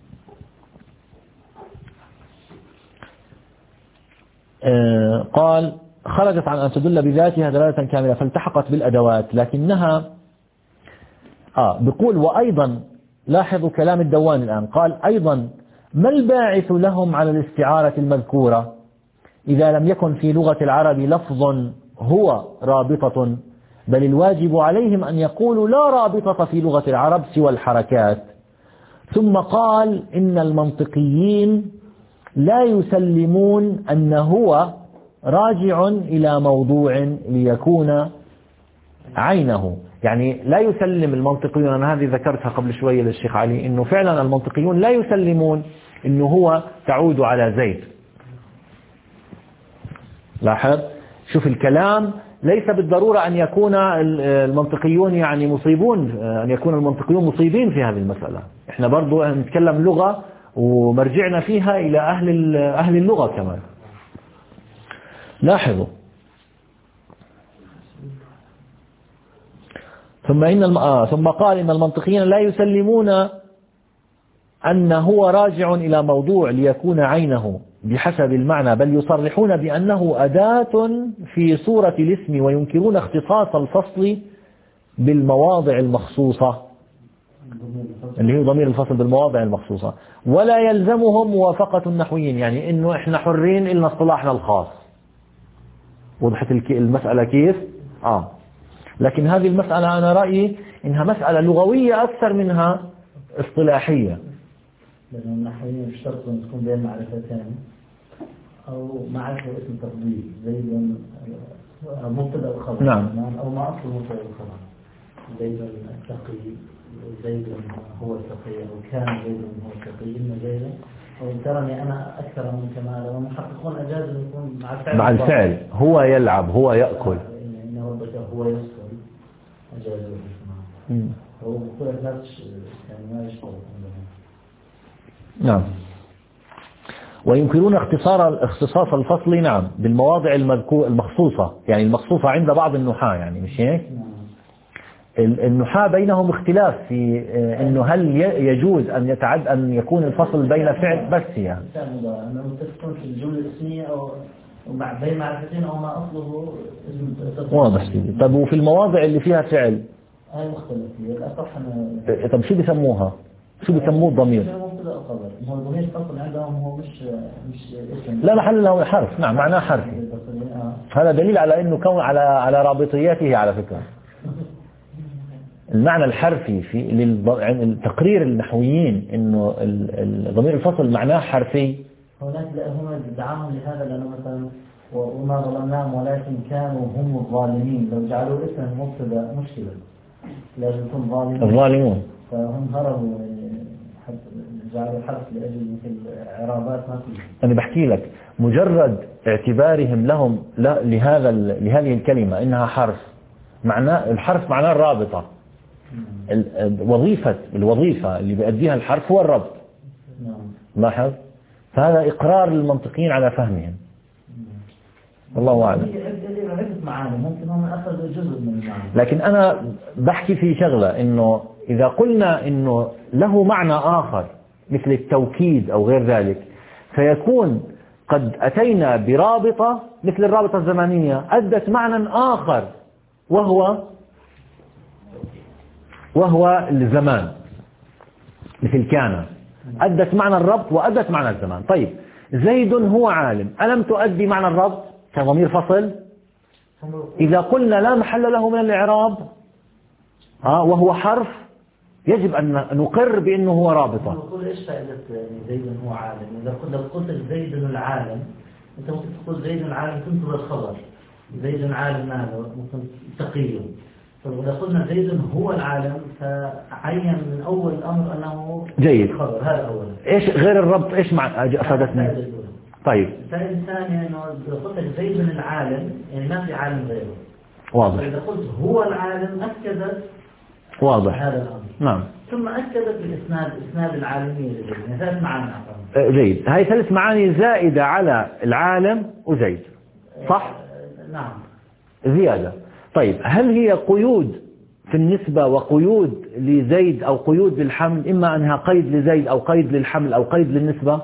A: آه قال خرجت عن أن تدل بذاتها دلالة كاملة فالتحقت بالأدوات لكنها آه بيقول وأيضا لاحظوا كلام الدواني الآن، قال أيضا ما الباعث لهم على الاستعارة المذكورة إذا لم يكن في لغة العرب لفظ هو رابطة، بل الواجب عليهم أن يقولوا لا رابطة في لغة العرب سوى الحركات. ثم قال إن المنطقيين لا يسلمون أن هو راجع إلى موضوع ليكون عينه، يعني لا يسلم المنطقيون. أنا هذه ذكرتها قبل شوية للشيخ علي، إنه فعلا المنطقيون لا يسلمون إنه هو تعود على زيد. لاحظ شوف الكلام، ليس بالضرورة أن يكون المنطقيون يعني مصيبون، أن يكون المنطقيون مصيبين في هذه المسألة. إحنا برضو نتكلم لغة ومرجعنا فيها إلى أهل أهل اللغة كمان. لاحظوا ثم إن الم... آه ثم قال إن المنطقيين لا يسلمون أن هو راجع إلى موضوع ليكون عينه بحسب المعنى، بل يصرحون بأنه أداة في صورة الاسم وينكرون اختصاص الفصل بالمواضع المخصوصة، اللي هو ضمير الفصل بالمواضع المخصوصة، ولا يلزمهم موافقة النحويين، يعني إنه إحنا حرين إلنا اصطلاحنا الخاص. وضحت المسألة كيف؟ آه لكن هذه المسألة أنا رأيي إنها مسألة لغوية أكثر منها اصطلاحية.
C: لأنه النحويين يشترطوا أن تكون بين معرفتين أو معرفة اسم تفضيل زيد مبتدأ وخبر.
A: نعم.
C: أو ما أصل مبتدأ وخبر. زيد التقي زيد هو التقي أو كان زيد هو التقي إن زيد أو ترني أنا أكثر من كمال والمحققون أجازوا أن يكون مع الفعل.
A: مع الفعل هو يلعب هو يأكل.
C: إن ربك هو يسكن أجازوا. هو بكل نفس يعني ما يشتغل.
A: نعم. ويمكنون اختصار اختصاص الفصل نعم بالمواضع المذكور المخصوصة، يعني المخصوصة عند بعض النحاة، يعني مش هيك؟ النحاة بينهم اختلاف في انه هل يجوز ان يتعد ان يكون الفصل بين فعل بس يعني
C: انه تكون في الجملة الاسمية او بين معرفتين او ما اصله اسم.
A: واضح سيدي. طب وفي المواضع اللي فيها فعل
C: هاي مختلفة الأصح.
A: طب شو بيسموها؟ شو بيسموه الضمير؟
C: هو الضمير فصل عندهم هو مش مش اسم.
A: لا محل له حرف. نعم معناه حرفي. هذا دليل على انه كون على على رابطياته على فكرة. المعنى الحرفي في للتقرير النحويين انه ضمير الفصل معناه حرفي.
C: هناك هم دعاهم لهذا لانه مثلا وما ظلمناهم ولكن كانوا هم الظالمين، لو جعلوا اسم مبتدا مشكلة لازم يكون ظالمين.
A: الظالمون.
C: فهم هربوا جعلوا الحرف لاجل مثل اعرابات ما فيه.
A: انا بحكي لك مجرد اعتبارهم لهم لهذا لهذه الكلمة انها حرف، معناه الحرف معناه الرابطة. الوظيفة الوظيفة اللي بيأديها الحرف هو الربط. لاحظ فهذا إقرار للمنطقيين على فهمهم. والله أعلم.
C: ممكن هم أخذوا جزء من المعنى.
A: لكن أنا بحكي في شغلة إنه إذا قلنا إنه له معنى آخر مثل التوكيد أو غير ذلك فيكون قد أتينا برابطة مثل الرابطة الزمانية أدت معنى آخر وهو وهو الزمان مثل كان أدت معنى الربط وأدت معنى الزمان. طيب زيد هو عالم ألم تؤدي معنى الربط كضمير فصل؟ إذا قلنا لا محل له من الإعراب آه وهو حرف يجب أن نقر بأنه هو رابطة.
C: نقول إيش فائدة زيد هو عالم؟ إذا قلت زيد العالم أنت ممكن تقول زيد العالم تنتظر الخبر زيد عالم ماذا؟ ممكن تقي. فإذا قلنا زيد هو العالم فعين من أول الأمر أنه
A: جيد.
C: خبر هذا أولا.
A: إيش غير الربط إيش مع أفادتني؟ طيب.
C: الفائدة الثانية إنه إذا قلت زيد العالم يعني ما في عالم غيره.
A: واضح.
C: إذا قلت هو العالم أكدت
A: واضح
C: هذا الأمر.
A: نعم.
C: ثم أكدت بالإسناد إسناد العالمية يعني ثلاث معاني.
A: جيد. هاي ثلاث معاني زائدة على العالم وزيد صح؟
C: نعم.
A: زيادة. طيب هل هي قيود في النسبة وقيود لزيد أو قيود للحمل إما أنها قيد لزيد أو قيد للحمل أو قيد للنسبة؟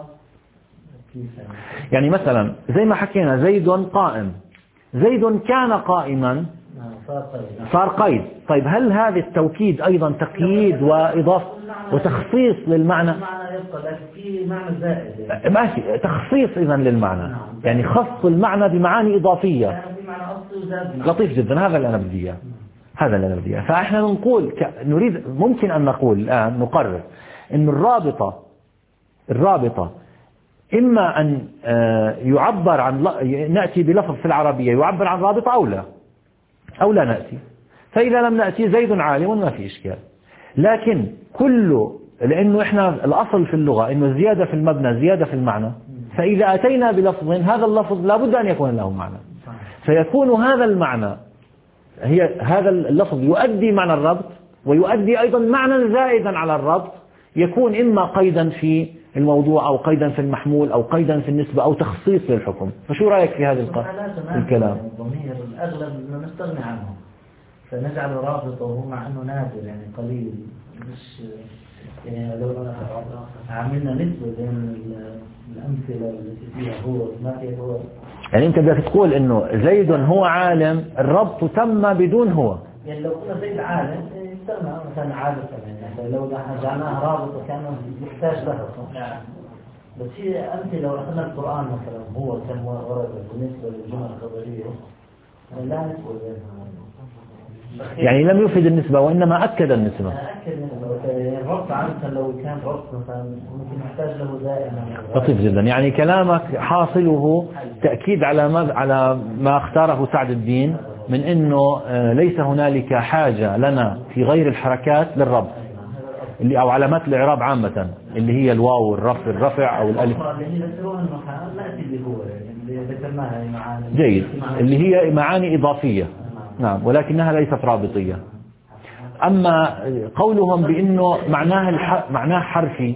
A: يعني مثلا زي ما حكينا زيد قائم زيد كان قائما صار قيد. طيب هل هذا التوكيد أيضا تقييد وإضافة وتخصيص للمعنى؟
C: المعنى يبقى لكن في معنى زائد.
A: ماشي تخصيص إذا للمعنى يعني خص المعنى بمعاني إضافية. لطيف جدا. هذا اللي أنا بدي إياه. هذا اللي أنا بدي إياه. فإحنا نقول نريد ممكن أن نقول الآن نقرر إن الرابطة الرابطة إما أن يعبر عن نأتي بلفظ في العربية يعبر عن رابطة أو لا أو لا نأتي. فإذا لم نأتي زيد عالم ما في إشكال. لكن كله لأنه إحنا الأصل في اللغة إنه زيادة في المبنى زيادة في المعنى. فإذا أتينا بلفظ هذا اللفظ لابد أن يكون له معنى فيكون هذا المعنى هي هذا اللفظ يؤدي معنى الربط ويؤدي أيضا معنى زائدا على الربط يكون إما قيدا في الموضوع أو قيدا في المحمول أو قيدا في النسبة أو تخصيص للحكم. فشو رأيك في هذا الكلام؟
C: الضمير الأغلب نستغني عنه فنجعل رابطه وهو مع أنه نادر يعني قليل مش يعني لو عملنا نسبة بين الأمثلة التي فيها هو ما فيها هو.
A: يعني أنت بدك تقول إنه زيد هو عالم الربط تم بدون هو.
C: يعني لو كنا زيد عالم استغنى مثلا عالم يعني لو جعلناها رابطة كأنه يحتاج لها صح. بس هي أمثلة لو أخذنا القرآن مثلا هو كم ورد بالنسبة للجمل الخبرية لا نسبة بينها.
A: يعني لم يفيد النسبة وإنما أكد النسبة.
C: أكد النسبة الربط عادة لو كان ربط مثلا ممكن يحتاج له دائما.
A: لطيف جدا. يعني كلامك حاصله تأكيد على ما على ما اختاره سعد الدين من انه ليس هنالك حاجة لنا في غير الحركات للربط اللي او علامات الاعراب عامة اللي هي الواو والرفع الرفع او الالف. جيد. اللي هي معاني اضافية. نعم. ولكنها ليست رابطية. اما قولهم بانه معناها الح... معناه حرفي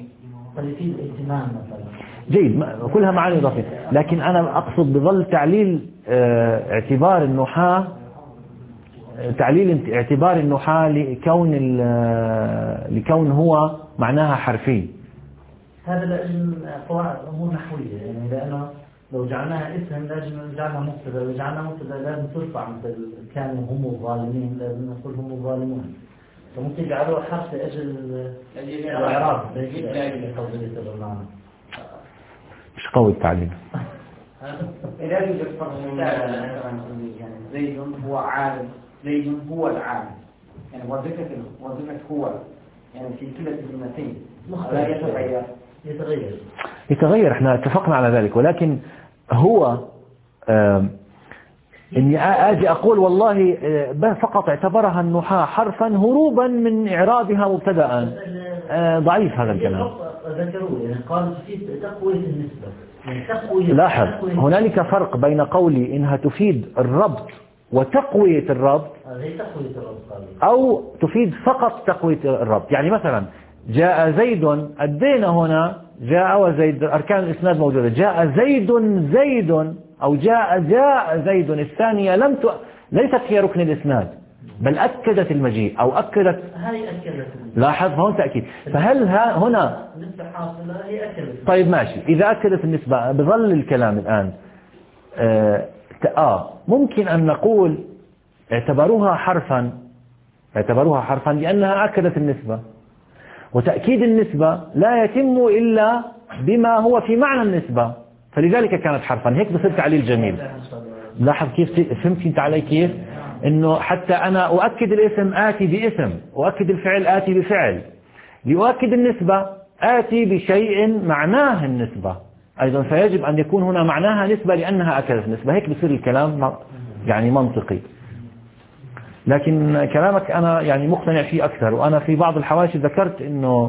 A: جيد، كلها معاني اضافية، لكن انا اقصد بظل تعليل اه اعتبار النحاة تعليل اعتبار النحاة لكون لكون هو معناها حرفي.
C: هذا لأجل قواعد أمور نحوية، يعني لأنه لو جعلناها اسم لازم نجعلها مبتدا، لو جعلناها مبتدا لازم ترفع، مثل كانوا هم الظالمين لازم نقول هم الظالمون، فممكن يجعلوها حرف لأجل الإعراب لأجل قضية المعنى.
A: مش قوي التعليل.
B: إذا يوجد فرق يعني زيد هو عالم، زيد هو العالم، يعني وظيفة وظيفة هو يعني في كلا الكلمتين لا يتغير.
C: يتغير
A: يتغير احنا اتفقنا على ذلك، ولكن هو اني اجي اقول والله فقط اعتبرها النحاة حرفا هروبا من اعرابها مبتدا، ضعيف هذا الكلام.
C: ذكروا يعني قالوا في تقوية النسبة، يعني تقوية.
A: لاحظ هنالك فرق بين قولي انها تفيد الربط وتقوية الربط او تفيد فقط تقوية الربط. يعني مثلا جاء زيد، أدينا هنا جاء وزيد أركان الإسناد موجودة، جاء زيد زيد أو جاء جاء زيد الثانية لم ت... ليست هي ركن الإسناد بل أكدت المجيء أو أكدت.
C: هاي أكدت.
A: لاحظ هون تأكيد. فهل ها هنا
C: نسبة حاصلة هي أكدت.
A: طيب ماشي، إذا أكدت النسبة بظل الكلام الآن آه, آه ممكن أن نقول اعتبروها حرفا اعتبروها حرفا لأنها أكدت النسبة، وتأكيد النسبة لا يتم إلا بما هو في معنى النسبة، فلذلك كانت حرفا. هيك بصير تعليل جميل. لاحظ كيف فهمت انت علي كيف انه حتى انا اؤكد الاسم آتي باسم، اؤكد الفعل آتي بفعل، لأؤكد النسبة آتي بشيء معناه النسبة ايضا، فيجب ان يكون هنا معناها نسبة لانها اكدت النسبة. هيك بصير الكلام يعني منطقي. لكن كلامك أنا يعني مقتنع فيه أكثر. وأنا في بعض الحواشي ذكرت أنه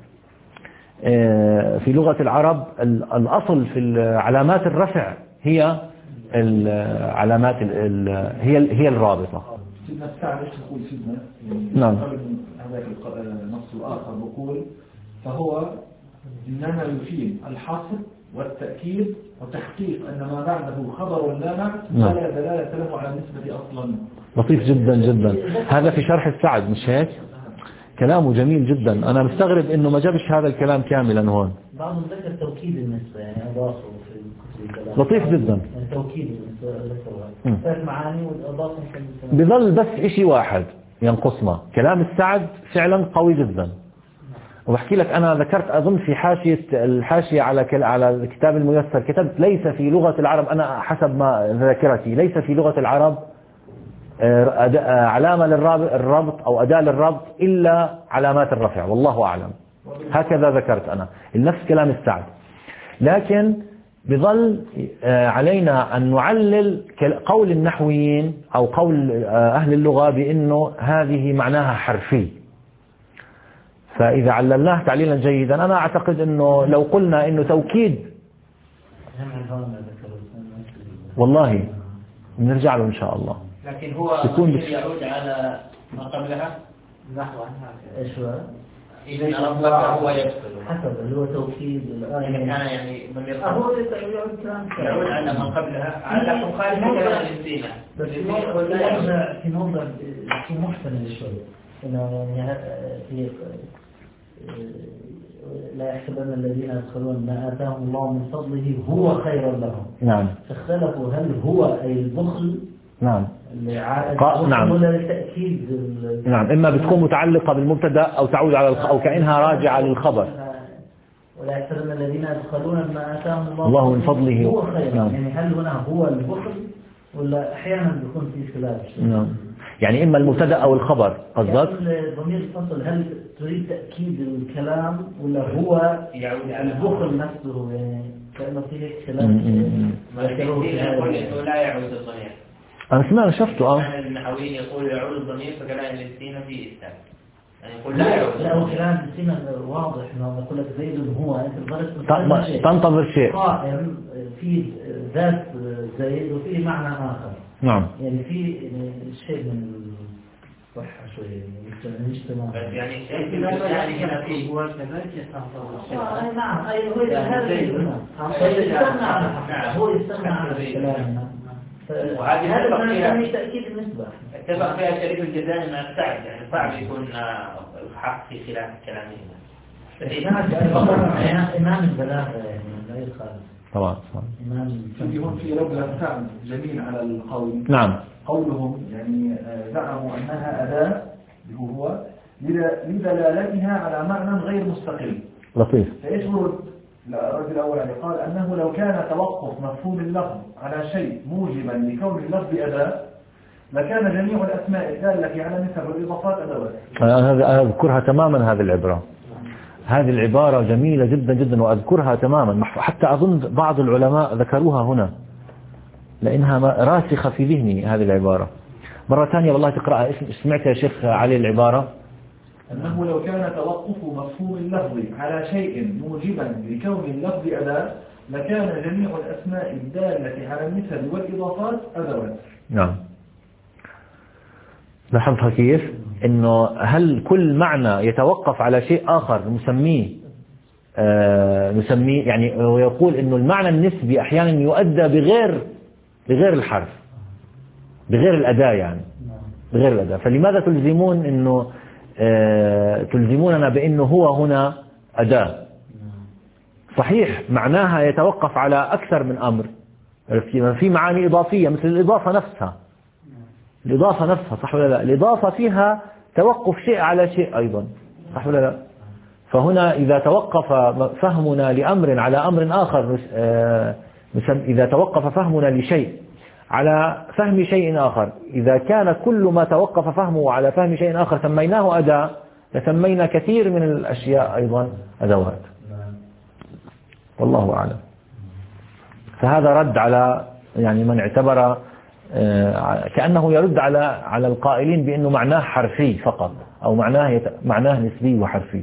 A: في لغة العرب الأصل في علامات الرفع هي العلامات هي هي الرابطة.
D: سيدنا السعد ايش نقول سيدنا؟
A: نعم.
D: هذاك النص الآخر بقول فهو إنما يفيد الحصر والتأكيد وتحقيق أن ما بعده خبر لا معنى ولا دلالة له على النسبة أصلا.
A: لطيف جدا جدا. هذا في شرح السعد مش هيك؟ كلامه جميل جدا. أنا مستغرب إنه ما جابش هذا الكلام كاملا هون.
C: بعضهم ذكر توكيد النسبة، يعني أضافه في الكتب.
A: لطيف جدا.
C: يعني توكيد النسبة ذكرها. ثلاث معاني والأضافة.
A: بظل بس إشي واحد ينقصنا. كلام السعد فعلا قوي جدا. وبحكي لك أنا ذكرت أظن في حاشية الحاشية على على الكتاب الميسر كتبت ليس في لغة العرب، أنا حسب ما ذاكرتي ليس في لغة العرب علامة للربط أو أداة للربط إلا علامات الرفع، والله أعلم. هكذا ذكرت أنا نفس كلام السعد. لكن بظل علينا أن نعلل قول النحويين أو قول أهل اللغة بأنه هذه معناها حرفي. فإذا عللناه تعليلا جيدا أنا أعتقد أنه لو قلنا أنه توكيد والله نرجع له إن شاء الله.
B: لكن هو يعود على ما قبلها نحو
C: ايش هو؟
B: إذا ربك هو يفصل
C: حسب اللي هو توكيد
B: الآن كان يعني من
C: هو يعود كلام
B: يعود على ما قبلها على مخالف كلام الاستيلاء.
C: بس في موضع في موضع في محتمل شوي إنه يعني في لا يحسبن الذين يدخلون ما آتاهم الله من فضله هو خير لهم.
A: نعم.
C: فاختلفوا هل هو أي البخل
A: نعم
C: قا... نعم ولا التأكيد ال...
A: نعم إما بتكون متعلقة بالمبتدا أو تعود على الخ... أو كأنها راجعة للخبر.
C: ولا يحسبن الذين يدخلون ما آتاهم الله,
A: الله من فضله
C: هو خير.
A: نعم.
C: يعني هل هنا هو البخل ولا أحيانا بيكون في خلاف.
A: نعم. يعني إما المبتدا أو الخبر قصدك؟
C: يعني ضمير الفصل هل تريد تأكيد الكلام ولا هو البخل نفسه يعني كأنه فيه كلام
E: يقول إنه لا يعود الضمير.
A: أنا سمعت شفته آه.
E: النحويين يقول يعود الضمير فكلام الاستينة فيه إسلام. يعني يقول لا يعود.
C: لا هو كلام الاستينة واضح إنه يقول لك زيد هو أنت ضربت
A: تنتظر شيء.
C: قائم في ذات زيد وفيه معنى آخر.
A: نعم.
C: يعني في شيء من الصحة شوية مش تمام.
E: بس يعني شيء يعني هنا فيه هو كذلك يستنطق.
C: نعم أي هو هذا هو يستغنى عن الكلام.
E: وهذه
C: هذا يعني تأكيد النسبة.
E: اتفق فيها شريف الجزائي ما يستعد يعني صعب يكون الحق في خلاف كلامه.
C: إمام البلاغة يعني لا يخالف.
A: طبعا.
D: في هون في رد لمسان جميل على القول.
A: نعم.
D: قولهم يعني زعموا أنها أداة اللي هو لدلالتها على معنى غير مستقل.
A: لطيف.
D: فإيش رد؟ الرد الأول يعني قال أنه لو كان توقف مفهوم اللفظ على شيء موجبا لكون اللفظ أداة لكان جميع الأسماء الدالة على مثل والإضافات أدوات.
A: أنا أذكرها تماما هذه العبارة. هذه العبارة جميلة جدا جدا وأذكرها تماما حتى أظن بعض العلماء ذكروها هنا لأنها راسخة في ذهني هذه العبارة. مرة ثانية والله تقرأها. سمعت يا شيخ علي العبارة؟
D: أنه لو كان توقف مفهوم اللفظ على شيء موجبا لكون اللفظ أداة لكان جميع الأسماء الدالة على المثل والإضافات أدوات.
A: نعم. لاحظتها كيف؟ إنه هل كل معنى يتوقف على شيء آخر نسميه آه نسميه يعني ويقول إنه المعنى النسبي أحيانا يؤدى بغير بغير الحرف بغير الأداة يعني بغير الأداة. فلماذا تلزمون إنه آه تلزموننا بأنه هو هنا أداة؟ صحيح معناها يتوقف على أكثر من أمر. في معاني إضافية مثل الإضافة نفسها. الإضافة نفسها صح ولا لا؟ الإضافة فيها توقف شيء على شيء أيضا صح ولا لا؟ فهنا إذا توقف فهمنا لأمر على أمر آخر إذا توقف فهمنا لشيء على فهم شيء آخر إذا كان كل ما توقف فهمه على فهم شيء آخر سميناه أداة لسمينا كثير من الأشياء أيضا أدوات. والله أعلم. فهذا رد على يعني من اعتبر كأنه يرد على على القائلين بأنه معناه حرفي فقط أو معناه معناه نسبي وحرفي.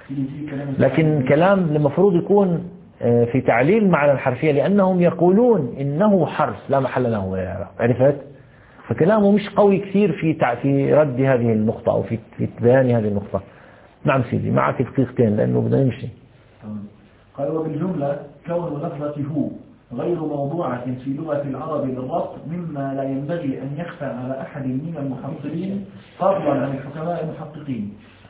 A: لكن كلام المفروض يكون في تعليل معنى الحرفية لأنهم يقولون إنه حرف لا محل له من الإعراب. عرفت؟ فكلامه مش قوي كثير في في رد هذه النقطة أو في في بيان هذه النقطة. نعم سيدي معك دقيقتين لأنه بدنا نمشي.
D: قال وبالجملة كون لفظة هو غير موضوعة في لغة العرب بالربط مما لا ينبغي أن يخفى على أحد من المحصلين فضلا عن الحكماء المحققين.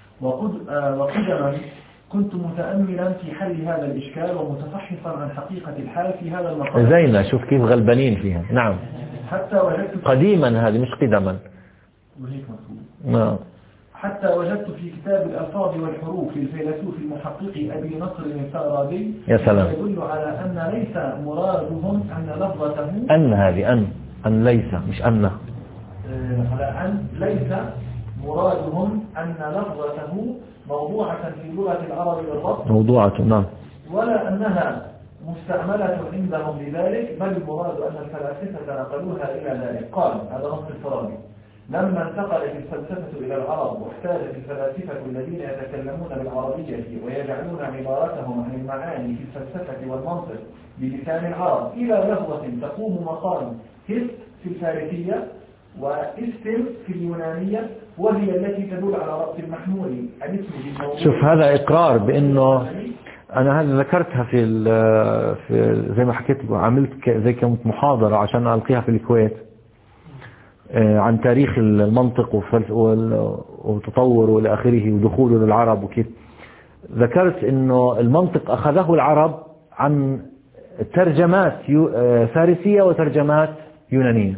D: وقدما كنت متأملا في حل هذا الإشكال ومتفحصا عن حقيقة الحال في هذا المقام.
A: زينا شوف كيف غلبانين فيها. نعم.
D: حتى وجدت
A: قديما هذه مش قدما.
D: وهيك مفهوم.
A: نعم.
D: حتى وجدت في كتاب الألفاظ والحروف للفيلسوف المحقق أبي نصر الفارابي
A: يا سلام
D: يدل على أن ليس مرادهم أن لفظته
A: أن هذه أن أن ليس مش أن
D: على أن ليس مرادهم أن لفظته موضوعة في لغة العرب بالربط
A: موضوعة نعم
D: ولا أنها مستعملة عندهم لذلك بل المراد أن الفلاسفة نقلوها إلى ذلك. قال هذا نص الفارابي لما انتقلت الفلسفة إلى العرب واحتاجت الفلاسفة الذين يتكلمون بالعربية ويجعلون عبارتهم عن المعاني في الفلسفة والمنطق بلسان العرب إلى لغة تقوم مقام هست في الفارسية واستم في اليونانية وهي التي تدل على رأس المحمول عن اسم الموضوع.
A: شوف هذا إقرار بأنه أنا هذا ذكرتها في في زي ما حكيت عملت زي كانت محاضرة عشان ألقيها في الكويت عن تاريخ المنطق وتطور والى اخره ودخوله للعرب وكيف ذكرت انه المنطق اخذه العرب عن ترجمات فارسية وترجمات يونانية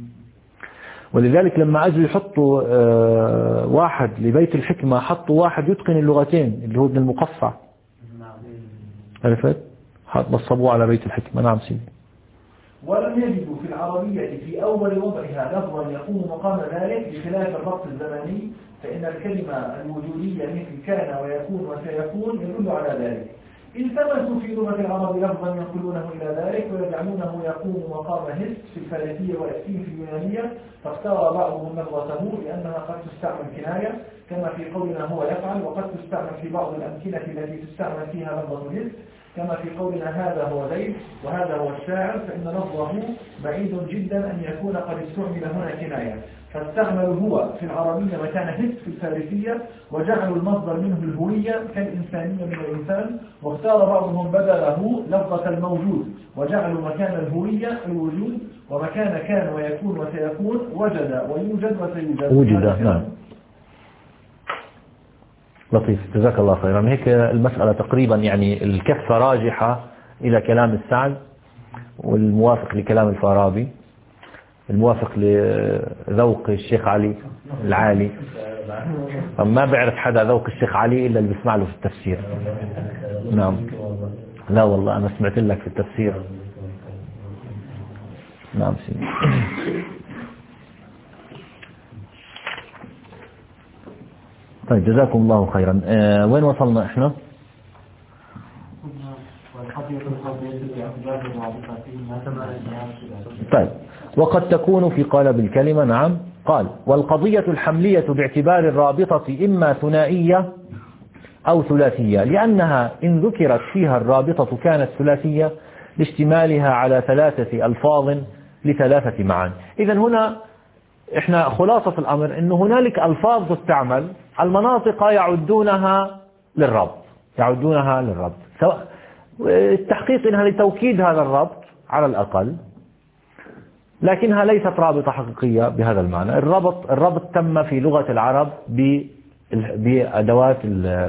A: ولذلك لما اجوا يحطوا واحد لبيت الحكمة حطوا واحد يتقن اللغتين اللي هو ابن المقفع عرفت؟ بصبوه على بيت الحكمة. نعم سيدي.
D: ولم يجدوا في العربية في أول وضعها لفظا يقوم مقام ذلك بخلاف الربط الزمني، فإن الكلمة الوجودية مثل كان ويكون وسيكون يدل على ذلك. التمسوا في لغة العرب لفظا ينقلونه إلى ذلك ويجعلونه يقوم مقام هس في الفلكية والأسين في اليونانية، فاختار بعضهم لفظته لأنها قد تستعمل كناية كما في قولنا هو يفعل، وقد تستعمل في بعض الأمثلة التي تستعمل فيها لفظة هس كما في قولنا هذا هو زيد وهذا هو الشاعر، فإن لفظه بعيد جدا أن يكون قد استعمل هنا كناية، فاستعملوا هو في العربية مكان هس في الفارسية، وجعلوا المصدر منه الهوية كالإنسانية من الإنسان، واختار بعضهم بدله لفظة الموجود وجعلوا مكان الهوية الوجود، ومكان كان ويكون وسيكون وجد ويوجد وسيوجد.
A: وجد. نعم. لطيف، جزاك الله خيرا. هيك المسألة تقريبا يعني الكفة راجحة إلى كلام السعد، والموافق لكلام الفارابي، الموافق لذوق الشيخ علي العالي. ما بعرف حدا ذوق الشيخ علي إلا اللي بيسمع له في التفسير. نعم. لا والله أنا سمعت لك في التفسير. نعم سيدي. طيب جزاكم الله خيرا. آه وين وصلنا احنا؟ طيب. وقد تكون في قالب الكلمة. نعم. قال والقضية الحملية باعتبار الرابطة إما ثنائية أو ثلاثية، لأنها إن ذكرت فيها الرابطة كانت ثلاثية لاشتمالها على ثلاثة ألفاظ لثلاثة معان. إذا هنا احنا خلاصة الأمر أنه هنالك ألفاظ تستعمل المناطق يعدونها للربط يعدونها للربط سواء التحقيق إنها لتوكيد هذا الربط على الأقل، لكنها ليست رابطة حقيقية بهذا المعنى. الربط الربط تم في لغة العرب بأدوات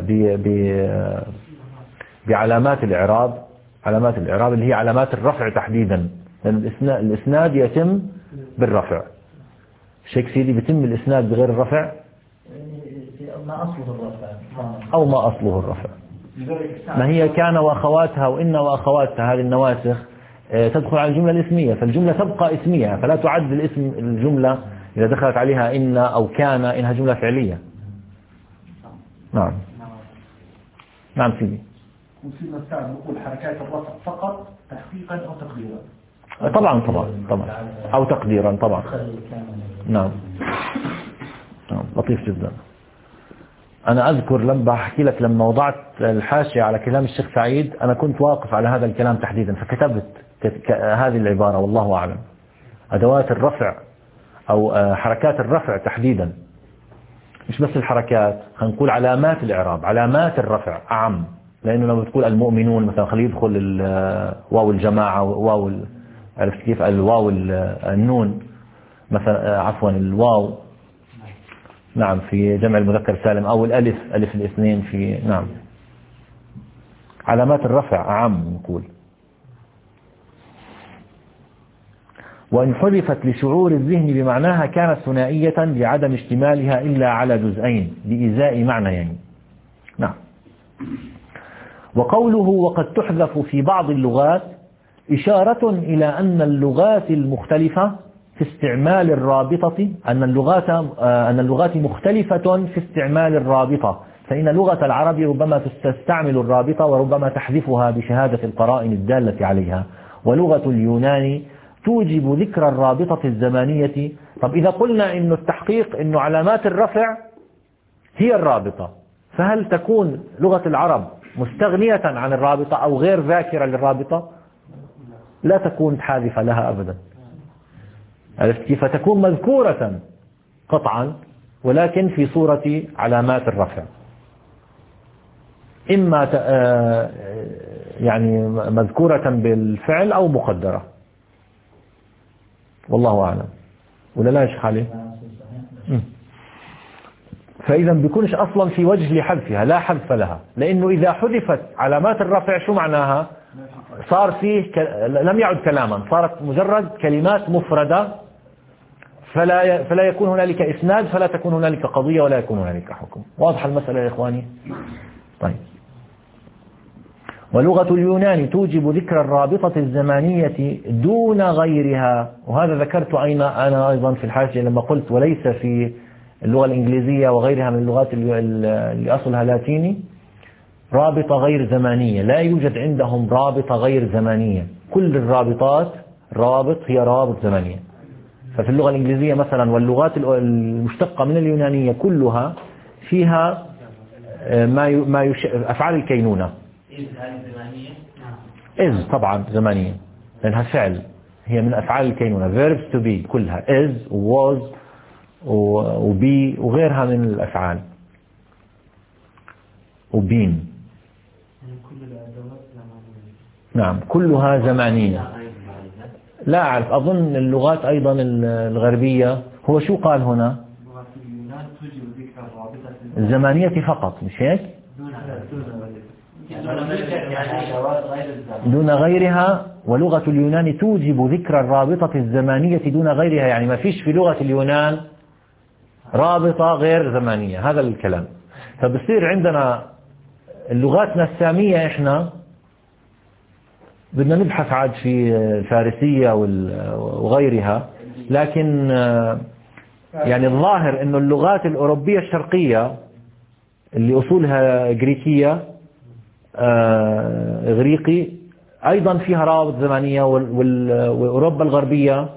A: بعلامات الإعراب علامات الإعراب اللي هي علامات الرفع تحديدا، لأن الإسناد يتم بالرفع. شيخ سيدي بيتم الإسناد بغير الرفع
C: ما أصله الرفع
A: أو ما أصله الرفع. ما هي كان وأخواتها وإن وأخواتها هذه النواسخ تدخل على الجملة الاسمية، فالجملة تبقى اسمية، فلا تعد الاسم الجملة إذا دخلت عليها إن أو كان إنها جملة فعلية. نعم. نعم سيدي.
D: وفيما السعد نقول حركات الرفع فقط تحقيقا أو تقديرا.
A: طبعا طبعا طبعا أو تقديرا طبعا. نعم. نعم. لطيف جدا. أنا أذكر لما بحكي لك لما وضعت الحاشية على كلام الشيخ سعيد أنا كنت واقف على هذا الكلام تحديدا، فكتبت هذه العبارة والله أعلم. أدوات الرفع أو حركات الرفع تحديدا، مش بس الحركات، خلينا نقول علامات الإعراب، علامات الرفع أعم، لأنه لما تقول المؤمنون مثلا خليه يدخل واو الجماعة واو عرفت كيف الواو النون مثلا، عفوا الواو نعم في جمع المذكر سالم، أو الألف ألف الاثنين في نعم. علامات الرفع أعم نقول. وإن حذفت لشعور الذهن بمعناها كانت ثنائية لعدم اشتمالها إلا على جزئين لإزاء معنيين. نعم. وقوله وقد تحذف في بعض اللغات إشارة إلى أن اللغات المختلفة في استعمال الرابطة أن اللغات أن اللغات مختلفة في استعمال الرابطة، فإن لغة العرب ربما تستعمل الرابطة وربما تحذفها بشهادة القرائن الدالة عليها، ولغة اليونان توجب ذكر الرابطة الزمانية. طب إذا قلنا إنه التحقيق إنه علامات الرفع هي الرابطة، فهل تكون لغة العرب مستغنية عن الرابطة أو غير ذاكرة للرابطة؟ لا تكون حادثة لها أبدا. عرفت كيف؟ تكون مذكورة قطعا ولكن في صورة علامات الرفع، إما يعني مذكورة بالفعل أو مقدرة، والله أعلم. ولا لا يا شيخ علي؟ فإذا بيكونش أصلا في وجه لحذفها، لا حذف لها، لأنه إذا حذفت علامات الرفع شو معناها؟ صار فيه ك... لم يعد كلاما، صارت مجرد كلمات مفردة، فلا ي... فلا يكون هنالك إسناد، فلا تكون هنالك قضية ولا يكون هنالك حكم. واضح المسألة يا إخواني؟ طيب. ولغة اليونان توجب ذكر الرابطة الزمانية دون غيرها. وهذا ذكرت أنا أيضا في الحاشية لما قلت وليس في اللغة الإنجليزية وغيرها من اللغات اللي أصلها لاتيني رابطة غير زمانية. لا يوجد عندهم رابطة غير زمانية، كل الرابطات رابط هي رابط زمانية. ففي اللغة الإنجليزية مثلا واللغات المشتقة من اليونانية كلها فيها ما ما يش... أفعال الكينونة. إز طبعا زمانية لأنها فعل، هي من أفعال الكينونة verbs to be كلها is was و be وغيرها من الأفعال وبين. نعم كلها زمانية. لا أعرف، أظن اللغات أيضا الغربية هو شو قال هنا الزمانية فقط مش هيك؟ دون غيرها. ولغة اليونان توجب ذكر الرابطة الزمانية دون غيرها، يعني ما فيش في لغة اليونان رابطة غير زمانية. هذا الكلام. فبصير عندنا اللغاتنا السامية إحنا بدنا نبحث عاد في الفارسية وغيرها، لكن يعني الظاهر إنه اللغات الأوروبية الشرقية اللي أصولها جريكية إغريقي أيضا فيها روابط زمانية، وأوروبا الغربية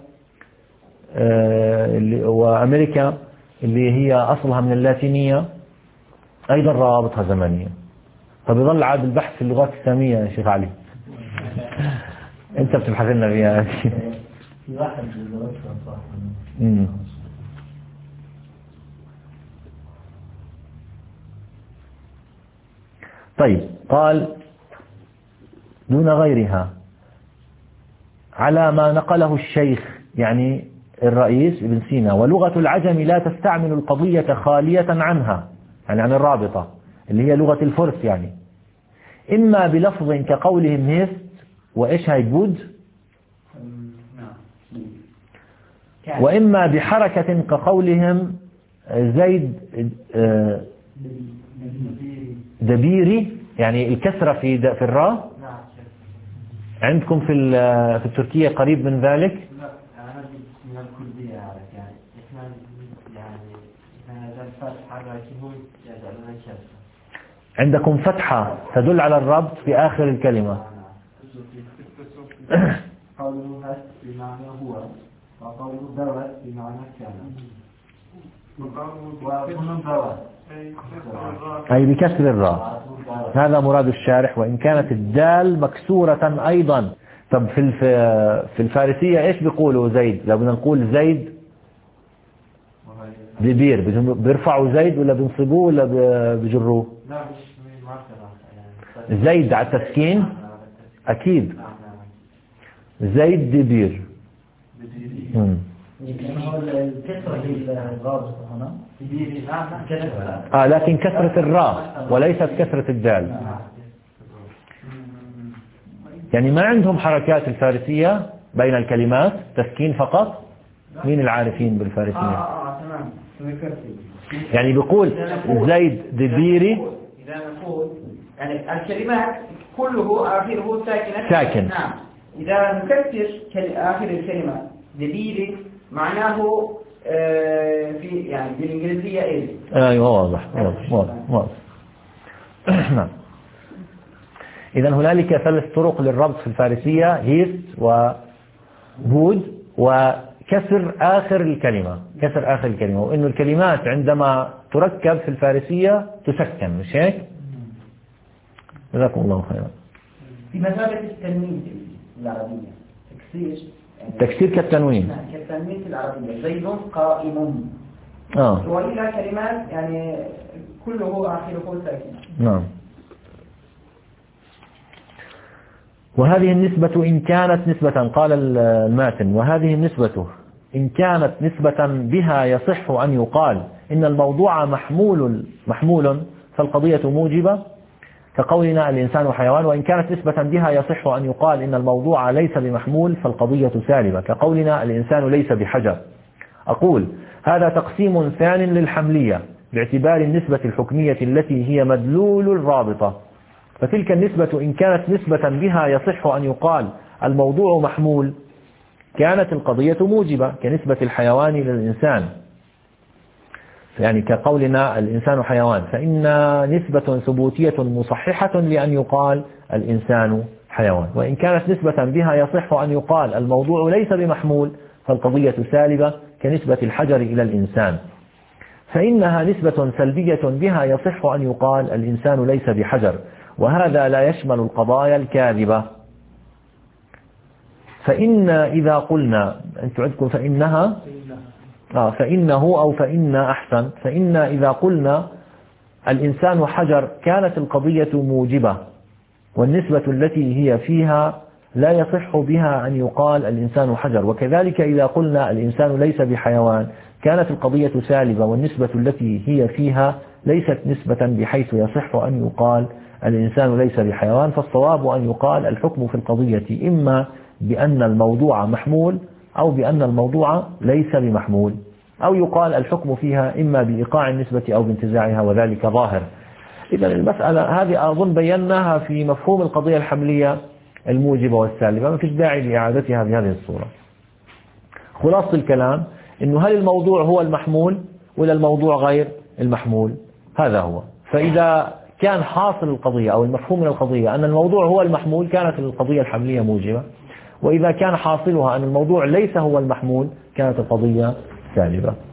A: وأمريكا اللي هي أصلها من اللاتينية أيضا روابطها زمانية. فبيظل عاد البحث في اللغات السامية يا شيخ علي. أنت بتبحث لنا فيها.
C: في واحد باللغات صح.
A: طيب قال دون غيرها على ما نقله الشيخ يعني الرئيس ابن سينا. ولغة العجم لا تستعمل القضية خالية عنها، يعني عن الرابطة اللي هي لغة الفرس، يعني إما بلفظ كقولهم هيست وإيش هاي بود، وإما بحركة كقولهم زيد دبيري، يعني الكسرة في في الراء. عندكم في في التركية قريب من ذلك؟
B: لا أنا من الكردية يعني إحنا يعني إحنا الفتحة لكن يجعلون الكسرة.
A: عندكم فتحة تدل على الربط في آخر الكلمة.
B: قوله هست بمعنى هو، وقوله دوت بمعنى كان، وقوله دوت
A: أي بكسر الراء. هذا مراد الشارح، وإن كانت الدال مكسورة أيضا. طب في في الفارسية إيش بيقولوا زيد؟ لو بدنا نقول زيد دبير بيرفعوا زيد ولا بينصبوه ولا بيجروه؟
B: لا مش ما
A: زيد على التسكين أكيد. زيد دبير.
C: الكسرة هي الرابطة هنا.
A: آه لكن كسرة الراء وليست كسرة الدال. يعني ما عندهم حركات الفارسية بين الكلمات، تسكين فقط. مين العارفين بالفارسية؟
B: آه تمام.
A: يعني بيقول زيد دبيري.
B: إذا نقول يعني الكلمات كله آخره ساكنة.
A: ساكن.
B: نعم. إذا نكسر آخر الكلمة دبيري معناه آه في يعني بالإنجليزية إيه؟
A: أيوة واضح واضح واضح واضح. نعم. إذا هنالك ثلاث طرق للربط في الفارسية: هيست وبود وكسر آخر الكلمة. كسر آخر الكلمة، وإنه الكلمات عندما تركب في الفارسية تسكن، مش هيك؟ جزاكم الله خيرا.
B: في مثابة التنوين في العربية تكسير.
A: تكسير كالتنوين.
B: كالتنوين في العربية. زيد قائم.
A: آه.
B: وإلى كلمات يعني كله آخره ساكن.
A: نعم. وهذه النسبة إن كانت نسبة، قال الماتن، وهذه النسبة إن كانت نسبة بها يصح أن يقال إن الموضوع محمول محمول فالقضية موجبة كقولنا الإنسان حيوان. وإن كانت نسبة بها يصح أن يقال إن الموضوع ليس بمحمول فالقضية سالبة كقولنا الإنسان ليس بحجر. أقول هذا تقسيم ثان للحملية باعتبار النسبة الحكمية التي هي مدلول الرابطة. فتلك النسبة إن كانت نسبة بها يصح أن يقال الموضوع محمول كانت القضية موجبة، كنسبة الحيوان إلى الإنسان، يعني كقولنا الإنسان حيوان، فإن نسبة ثبوتية مصححة لأن يقال الإنسان حيوان. وإن كانت نسبة بها يصح أن يقال الموضوع ليس بمحمول فالقضية سالبة، كنسبة الحجر إلى الإنسان، فإنها نسبة سلبية بها يصح أن يقال الإنسان ليس بحجر، وهذا لا يشمل القضايا الكاذبة. فإن إذا قلنا أنت عندكم فإنها آه فإنه أو فإن أحسن، فإن إذا قلنا الإنسان حجر كانت القضية موجبة، والنسبة التي هي فيها لا يصح بها أن يقال الإنسان حجر. وكذلك إذا قلنا الإنسان ليس بحيوان كانت القضية سالبة، والنسبة التي هي فيها ليست نسبة بحيث يصح أن يقال الإنسان ليس بحيوان. فالصواب أن يقال الحكم في القضية إما بأن الموضوع محمول أو بأن الموضوع ليس بمحمول، أو يقال الحكم فيها إما بإيقاع النسبة أو بانتزاعها، وذلك ظاهر. إذا المسألة هذه أظن بيناها في مفهوم القضية الحملية الموجبة والسالبة، ما فيش داعي لإعادتها بهذه الصورة. خلاصة الكلام إنه هل الموضوع هو المحمول ولا الموضوع غير المحمول؟ هذا هو. فإذا كان حاصل القضية أو المفهوم من القضية أن الموضوع هو المحمول كانت القضية الحملية موجبة، وإذا كان حاصلها أن الموضوع ليس هو المحمول كانت القضية سالبة.